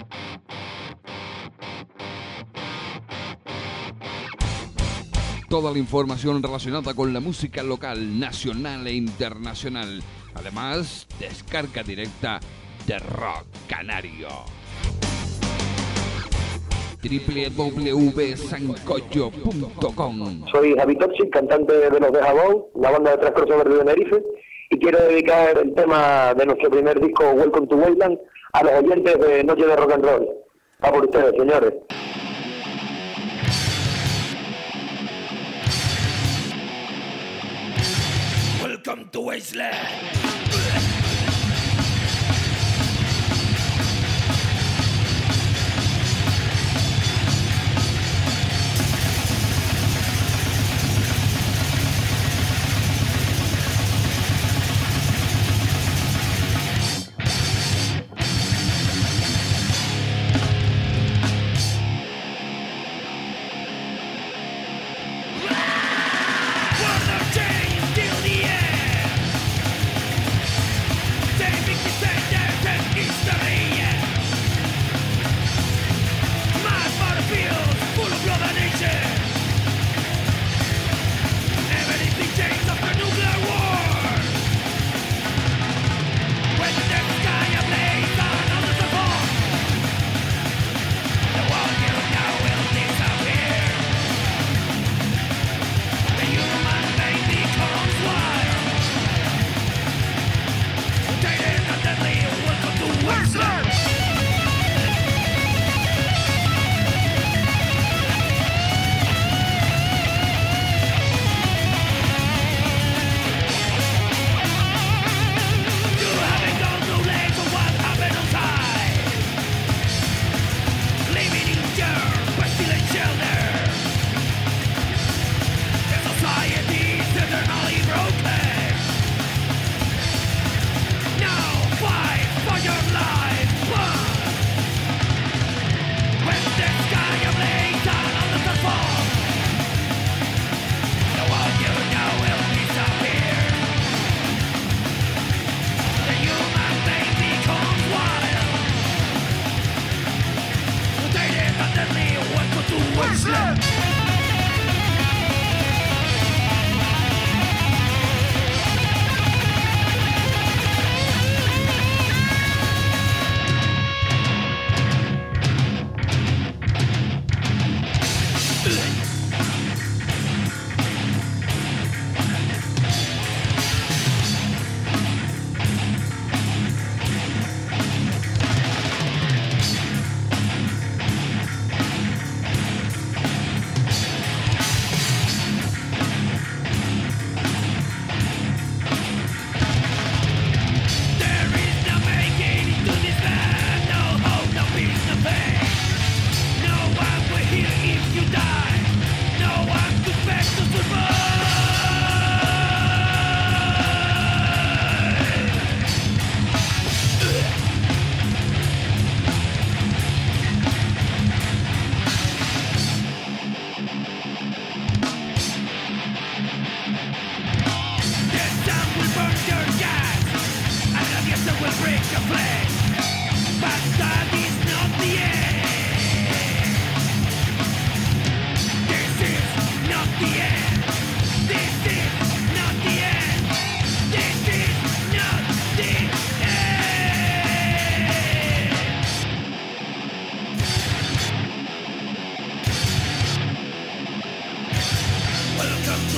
Toda la información relacionada con la música local, nacional e internacional. Además, descarga directa de Rock Canario. www.sancocho.com. Soy Javi Toxic, cantante de Los de Jabón, la banda de 3 crossover de Tenerife, y quiero dedicar el tema de nuestro primer disco, Welcome to Wayland, a los oyentes de Noche de Rock and Roll. Va por ustedes, señores. Welcome to Wasteland.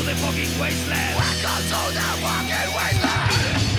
the fucking wasteland. Welcome to the fucking wasteland.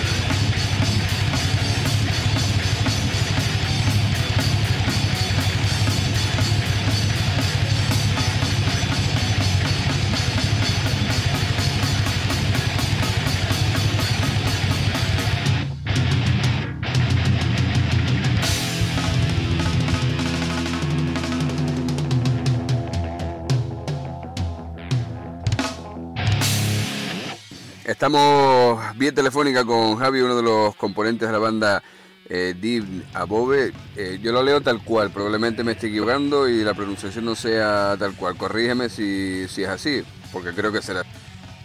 Estamos vía telefónica con Javi, uno de los componentes de la banda Deep Above. Yo lo leo tal cual, probablemente me esté equivocando y la pronunciación no sea tal cual. Corrígeme si es así, porque creo que será.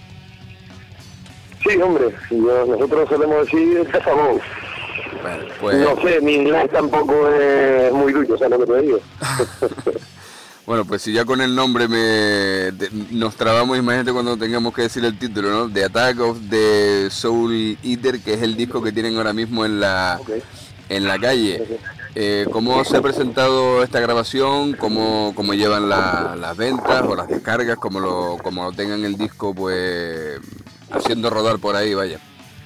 Sí, hombre, nosotros solemos decir Deep Above. Bueno, pues... No sé, mi inglés tampoco es muy duro, ¿sabes lo que te digo? Bueno, pues si ya con el nombre nos trabamos, imagínate cuando tengamos que decir el título, ¿no? The Attack of the Soul Eater, que es el disco que tienen ahora mismo en la calle. ¿Cómo se ha presentado esta grabación? ¿Cómo llevan las ventas o las descargas? ¿Cómo lo tengan el disco, pues, haciendo rodar por ahí, vaya?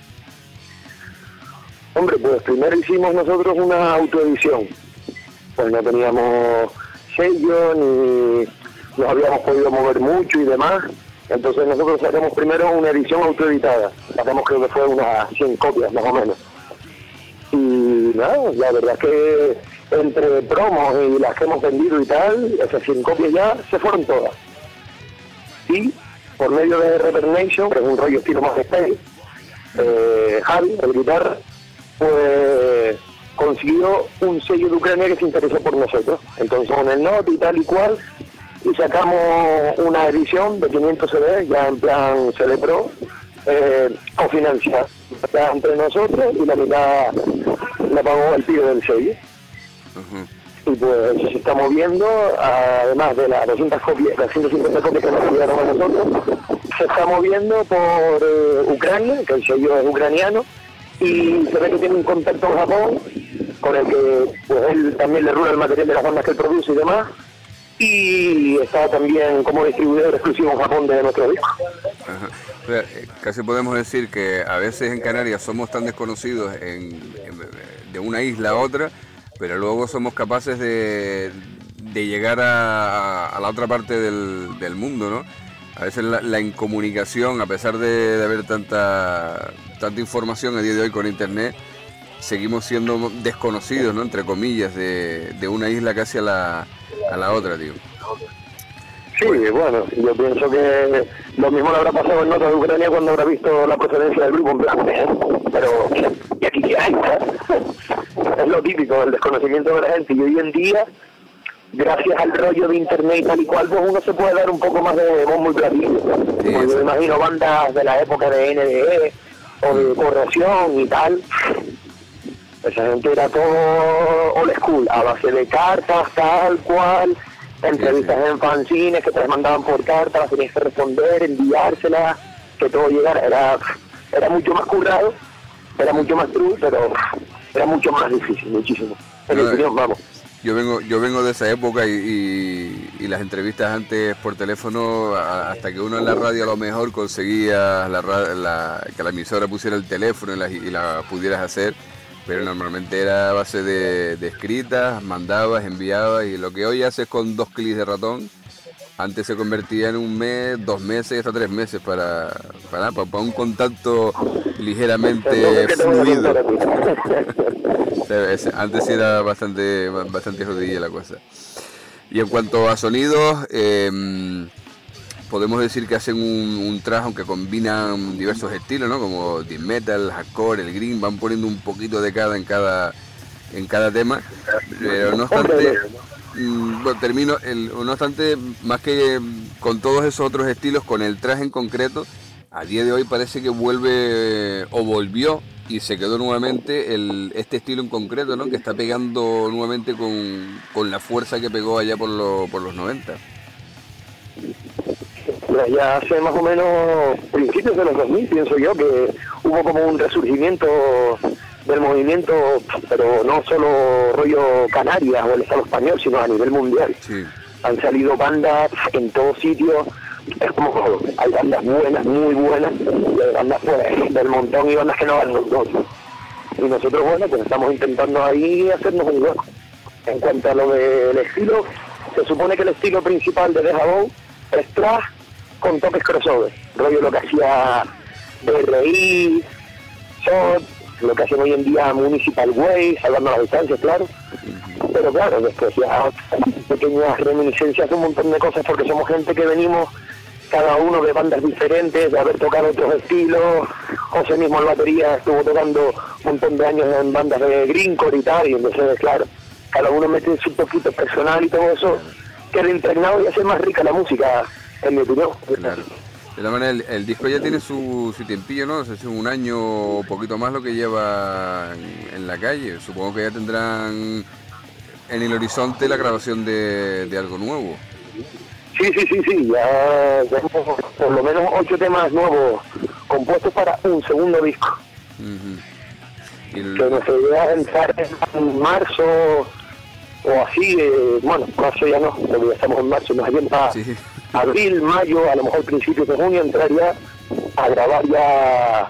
Hombre, pues primero hicimos nosotros una autoedición. Pues no teníamos sello ni nos habíamos podido mover mucho y demás, entonces nosotros sacamos primero una edición autoeditada, sacamos creo que fue unas 100 copias más o menos, y nada, la verdad es que entre promos y las que hemos vendido y tal, esas 100 copias ya se fueron todas, y por medio de Reverb Nation, que es un rollo estilo más de Javi, el guitarra, pues consiguió un sello de Ucrania que se interesó por nosotros. Entonces con el NOT y tal y cual, y sacamos una edición de 500 CDs, ya en plan CD Pro, cofinanciada entre nosotros, y la mitad la pagó el tío del sello. Y pues se está moviendo, además de las 200 copias, las 150 copias que nos enviaron a nosotros, se está moviendo por Ucrania, que el sello es ucraniano, y se ve que tiene un contacto en Japón, con el que pues él también le rula el material de las bandas que él produce y demás, y está también como distribuidor exclusivo en Japón de nuestro disco. Ajá. O sea, casi podemos decir que a veces en Canarias somos tan desconocidos de una isla a otra, pero luego somos capaces de llegar a la otra parte del mundo, ¿no? A veces la incomunicación, a pesar de haber tanta información a día de hoy con internet, seguimos siendo desconocidos, ¿no? Entre comillas, de una isla casi a la otra, tío. Sí, bueno, yo pienso que lo mismo le habrá pasado en Notas de Ucrania cuando habrá visto la procedencia del grupo en plan, pero ¿y aquí qué hay? Es lo típico, el desconocimiento de la gente, y hoy en día, gracias al rollo de internet y tal y cual, pues uno se puede dar un poco más de bombo y platillo. Sí, yo me imagino bandas de la época de NDE o de Corrosión y tal. Esa gente era todo old school, a base de cartas, tal cual, entrevistas en fanzines que te las mandaban por carta, las tenías que responder, enviárselas, que todo llegara. Era mucho más currado, era mucho más true, pero era mucho más difícil, muchísimo. En mi opinión, vamos. Yo vengo de esa época y las entrevistas antes por teléfono, hasta que uno en la radio a lo mejor conseguía que la emisora pusiera el teléfono y la pudieras hacer, pero normalmente era a base de escritas, mandabas, enviabas, y lo que hoy haces con 2 clics de ratón, antes se convertía en 1 mes, 2 meses, hasta 3 meses para un contacto ligeramente fluido. Antes era bastante jodida la cosa. Y en cuanto a sonidos, podemos decir que hacen un trash, aunque combinan diversos estilos, ¿no? Como death metal, hardcore, el green, van poniendo un poquito de cada en cada tema, pero no obstante, no obstante, más que con todos esos otros estilos, con el trash en concreto, a día de hoy parece que vuelve o volvió y se quedó nuevamente este estilo en concreto, ¿no? Que está pegando nuevamente con la fuerza que pegó allá por los 90. Ya hace más o menos principios de los 2000, pienso yo, que hubo como un resurgimiento del movimiento, pero no solo rollo Canarias o el Estado español, sino a nivel mundial. Sí. Han salido bandas en todos sitios, es como todo. Hay bandas buenas, muy buenas, y hay bandas pues, del montón y bandas que no van nosotros. Y nosotros, bueno, pues estamos intentando ahí hacernos un hueco. En cuanto a lo del estilo, se supone que el estilo principal de The Jabón es thrash con toques crossover, rollo lo que hacía DRI, SOT, lo que hacen hoy en día Municipal Way, salvando las distancias, claro. Pero claro, después ya pequeñas reminiscencias de un montón de cosas, porque somos gente que venimos cada uno de bandas diferentes, de haber tocado otros estilos. José mismo en batería estuvo tocando un montón de años en bandas de greencore y tal, y entonces claro, cada uno mete su poquito personal y todo eso, queda impregnado y hace más rica la música, en mi opinión. Claro. De la manera, el disco ya tiene su tiempillo, ¿no? O sea, es un año o poquito más lo que lleva en la calle. Supongo que ya tendrán en el horizonte la grabación de algo nuevo. Sí, ya tenemos por lo menos 8 temas nuevos compuestos para un segundo disco. Que nuestra idea es entrar en marzo o así, bueno, marzo ya no, porque ya estamos en marzo, nos ayuda sí. Abril, mayo, a lo mejor principios de junio, entrar ya a grabar ya.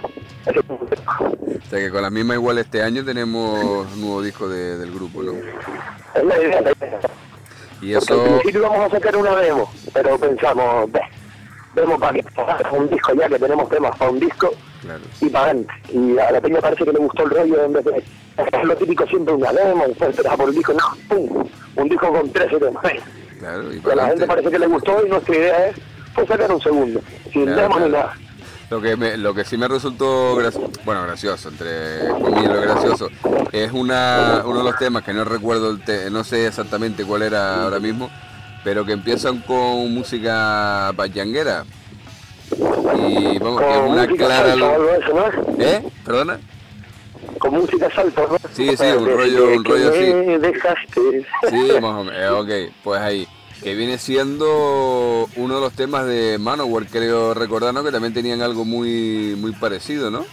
O sea que con la misma igual este año tenemos un nuevo disco del grupo, ¿no? Es la idea. Y Porque eso... al principio vamos a sacar una demo, pero pensamos, vemos para que un disco ya, que tenemos temas para un disco, Claro. y para adentro. Y a la peña parece que le gustó el rollo, en vez de hacer lo típico siempre una demo, después te por el disco, no, pum, un disco con 13 temas. Claro, y A la gente parece que le gustó y nuestra idea es pues sacar un segundo, sin demo ni nada. Lo que sí me resultó gracioso, entre comillas lo gracioso, es uno de los temas que no recuerdo, no sé exactamente cuál era ahora mismo, pero que empiezan con música pachanguera. Y vamos, que es una clara... Salsa, o algo de eso, ¿no? ¿Eh? ¿Perdona? Con música salsa, ¿no? Sí, un rollo así. Me dejaste. Sí, más o menos, ok, pues ahí. Que viene siendo uno de los temas de Manowar, creo recordar, ¿no? Que también tenían algo muy parecido, ¿no?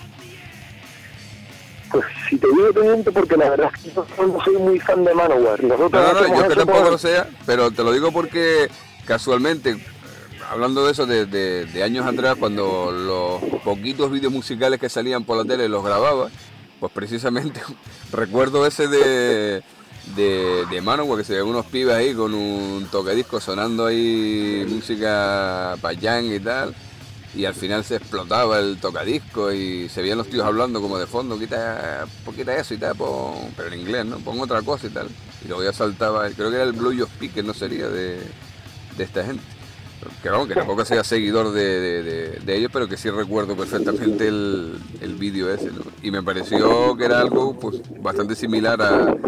Pues si te digo te miento, porque la verdad es que yo no soy muy fan de Manowar. Nosotros No, yo que tampoco por... lo sea, pero te lo digo porque casualmente, hablando de eso de años atrás, cuando los poquitos vídeos musicales que salían por la tele los grababa, pues precisamente recuerdo ese de Manowar, que se veían unos pibes ahí con un tocadiscos sonando ahí música payán y tal, y al final se explotaba el tocadisco y se veían los tíos hablando como de fondo, quita eso y tal, pero en inglés, ¿no? Pon otra cosa y tal, y luego ya saltaba, creo que era el Blue Your Speaker, no sería de esta gente. Que vamos, que tampoco sea seguidor de ellos, pero que sí recuerdo perfectamente el vídeo ese, ¿no? Y me pareció que era algo pues bastante similar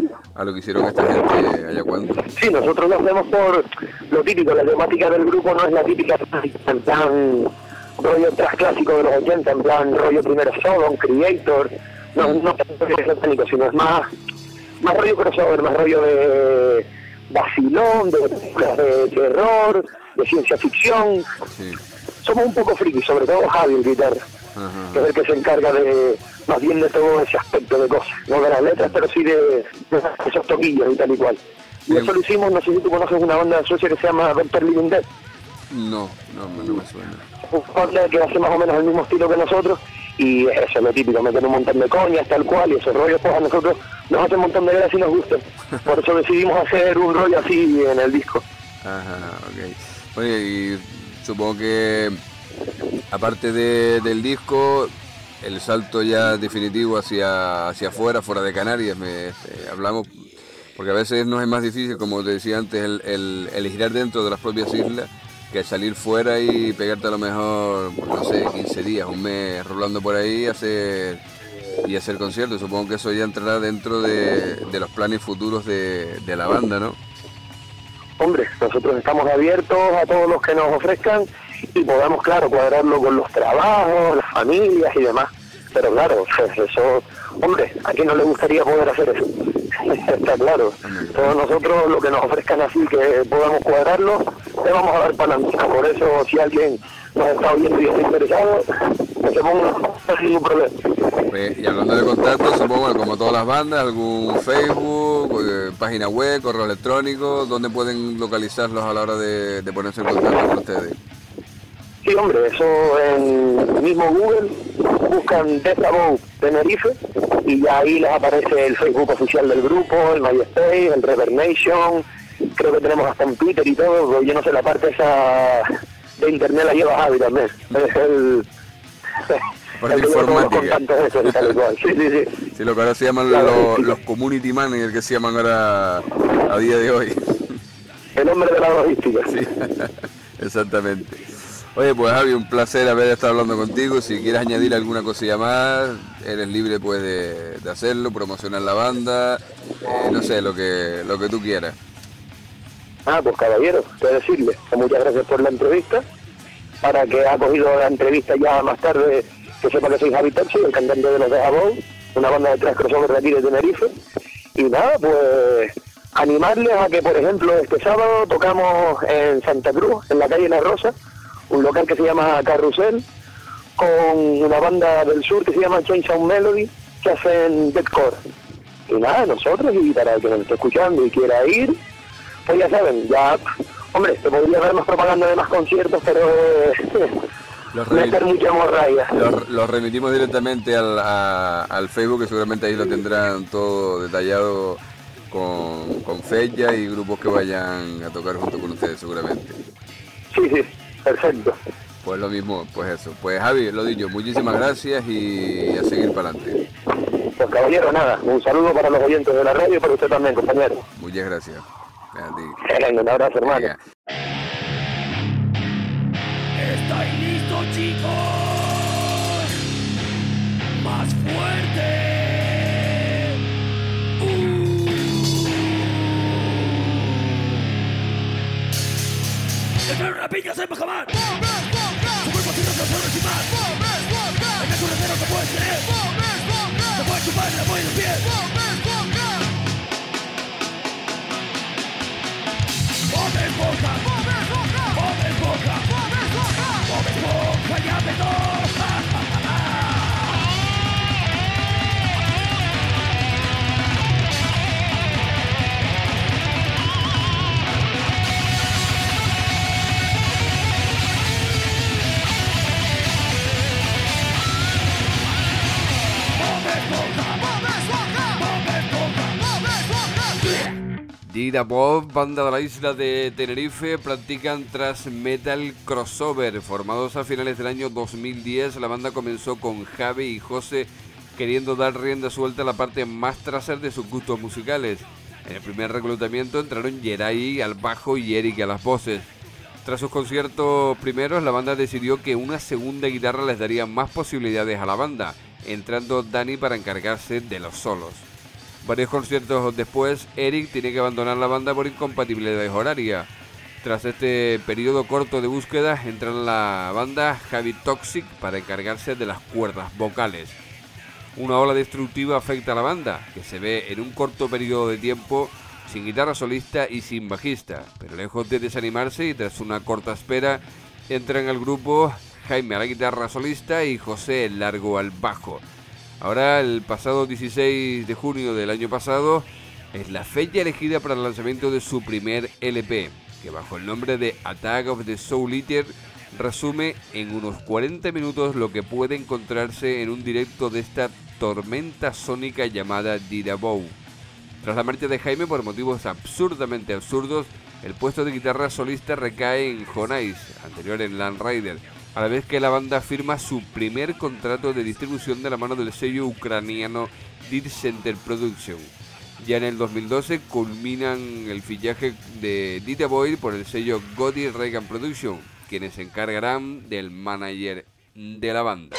a lo que hicieron esta gente allá cuando. Sí, nosotros lo hacemos por lo típico, la temática del grupo no es la típica en plan rollo tras clásico de los 80, en plan rollo primero Sodom, Creator, no es lo técnico, sino es más rollo crossover, más rollo de vacilón, de películas de terror, de ciencia ficción. Sí. Somos un poco frikis, sobre todo Javi en guitarra, que es el que se encarga de más bien de todo ese aspecto de cosas, no de las letras, pero sí de esos toquillos y tal y cual. Y eso lo hicimos, no sé si tú conoces una banda de Suecia que se llama Dr. Living Dead. No me suena. Una banda que hace más o menos el mismo estilo que nosotros, y eso es lo típico, meter un montón de coñas, tal cual, y esos rollos pues a nosotros nos hace un montón de gracia y nos gusta. Por eso decidimos hacer un rollo así en el disco. Ajá, ok. Oye, y supongo que aparte del disco, el salto ya definitivo hacia afuera, fuera de Canarias, hablamos, porque a veces nos es más difícil, como te decía antes, el girar dentro de las propias islas, que salir fuera y pegarte a lo mejor, no sé, 15 días, un mes, rolando por ahí y hacer conciertos. Supongo que eso ya entrará dentro de los planes futuros de la banda, ¿no? Hombre, nosotros estamos abiertos a todos los que nos ofrezcan y podamos, claro, cuadrarlo con los trabajos, las familias y demás. Pero claro, eso, hombre, ¿a quién no le gustaría poder hacer eso? Está claro. Todos nosotros, lo que nos ofrezcan así, que podamos cuadrarlo, le vamos a dar para adelante. Por eso, si alguien nos está oyendo y está interesado, que se ponga, no hay ningún problema. Y hablando de contacto, supongo, como todas las bandas, algún Facebook, página web, correo electrónico, ¿dónde pueden localizarlos a la hora de ponerse en contacto con ustedes? Sí, hombre, eso en mismo Google buscan Death Above Tenerife y ya ahí les aparece el Facebook oficial del grupo, el MySpace, el Reverb Nation, creo que tenemos hasta un Twitter y todo, pero yo no sé, la parte esa de internet la lleva Javi también, es el... Por la informática. Eso, y tal y cual. Sí. Sí, lo que ahora se llaman Claro, los community managers, que se llaman ahora a día de hoy. El hombre de la logística. Sí, exactamente. Oye, pues Javi, un placer haber estado hablando contigo. Si quieres añadir alguna cosilla más, eres libre pues de hacerlo, promocionar la banda, no sé, lo que tú quieras. Pues caballero, quiero decirle que muchas gracias por la entrevista. Para que ha cogido la entrevista ya más tarde, que sepa que soy Javi Toxic, el cantante de los Death Above, una banda de thrash crossover de aquí de Tenerife. Y nada, pues animarles a que, por ejemplo, este sábado tocamos en Santa Cruz, en la calle La Rosa, un local que se llama Carrusel, con una banda del sur que se llama Change Sound Melody, que hacen deathcore. Y nada, nosotros, y para el que nos esté escuchando y quiera ir, pues ya saben, hombre, te podría dar más propaganda de más conciertos, pero meter mucha morralla. Los remitimos directamente al Facebook, que seguramente ahí lo tendrán todo detallado con fecha y grupos que vayan a tocar junto con ustedes seguramente. Sí, perfecto. Pues lo mismo, pues eso. Pues Javi, lo dicho, muchísimas gracias y a seguir para adelante. Pues caballero, nada, un saludo para los oyentes de la radio y para usted también, compañero. Muchas gracias. A ti. Un abrazo, hermano. Venga. ¿Estáis listos, chicos? ¡Más fuerte! ¡Entrar una piña sin jamás! ¡Su cuerpo sin razón sin más! ¡En el corredero te puedes tener! ¡Te puedes chupar la voy de pie! ¡Bob Esponja! ¡Bob Esponja! ¡Bob Esponja ya empezó! Death Above, banda de la isla de Tenerife, practican thrash metal crossover. Formados a finales del año 2010, la banda comenzó con Javi y José queriendo dar rienda suelta a la parte más trasera de sus gustos musicales. En el primer reclutamiento entraron Geray al bajo y Eric a las voces. Tras sus conciertos primeros, la banda decidió que una segunda guitarra les daría más posibilidades a la banda, entrando Dani para encargarse de los solos. Varios conciertos después, Eric tiene que abandonar la banda por incompatibilidades horarias. Tras este periodo corto de búsqueda, entra en la banda Javi Toxic para encargarse de las cuerdas vocales. Una ola destructiva afecta a la banda, que se ve en un corto periodo de tiempo sin guitarra solista y sin bajista, pero lejos de desanimarse y tras una corta espera, entran al grupo Jaime a la guitarra solista y José el Largo al bajo. Ahora, el pasado 16 de junio del año pasado, es la fecha elegida para el lanzamiento de su primer LP, que bajo el nombre de Attack of the Soul Eater resume en unos 40 minutos lo que puede encontrarse en un directo de esta tormenta sónica llamada Death Above. Tras la marcha de Jaime por motivos absurdamente absurdos, el puesto de guitarra solista recae en Jonais, anterior en Land Rider, a la vez que la banda firma su primer contrato de distribución de la mano del sello ucraniano Dead Center Production. Ya en el 2012 culminan el fichaje de Death Above por el sello Gotti Reagan Production, quienes se encargarán del manager de la banda.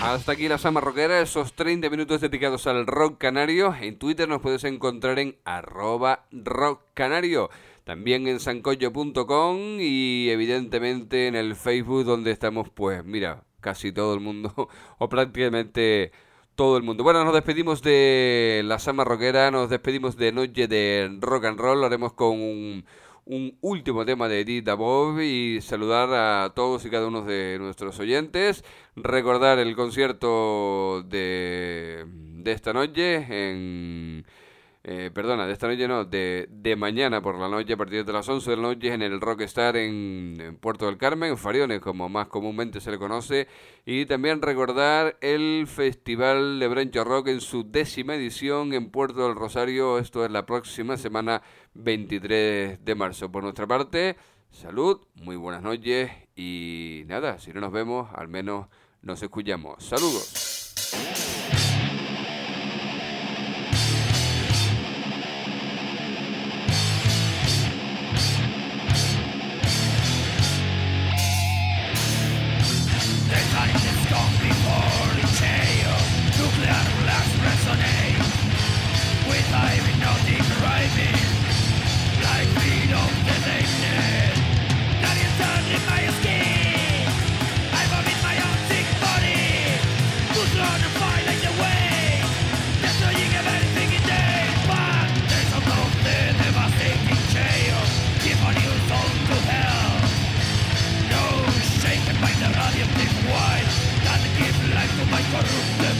Hasta aquí la Sama Rockera, esos 30 minutos dedicados al rock canario. En Twitter nos puedes encontrar en @rockcanario. También en sancocho.com y evidentemente en el Facebook, donde estamos, pues mira, casi todo el mundo o prácticamente todo el mundo. Bueno, nos despedimos de la Sama Rockera, nos despedimos de Noche de Rock and Roll. Lo haremos con un último tema de Edith Above y saludar a todos y cada uno de nuestros oyentes. Recordar el concierto de esta noche de esta noche no, de mañana por la noche a partir de las 11 de la noche en el Rockstar en Puerto del Carmen, Fariones, como más comúnmente se le conoce. Y también recordar el Festival de Brencho Rock en su 10ª edición en Puerto del Rosario. Esto es la próxima semana, 23 de marzo. Por nuestra parte, salud, muy buenas noches y nada, si no nos vemos, al menos nos escuchamos. Saludos. Corrupted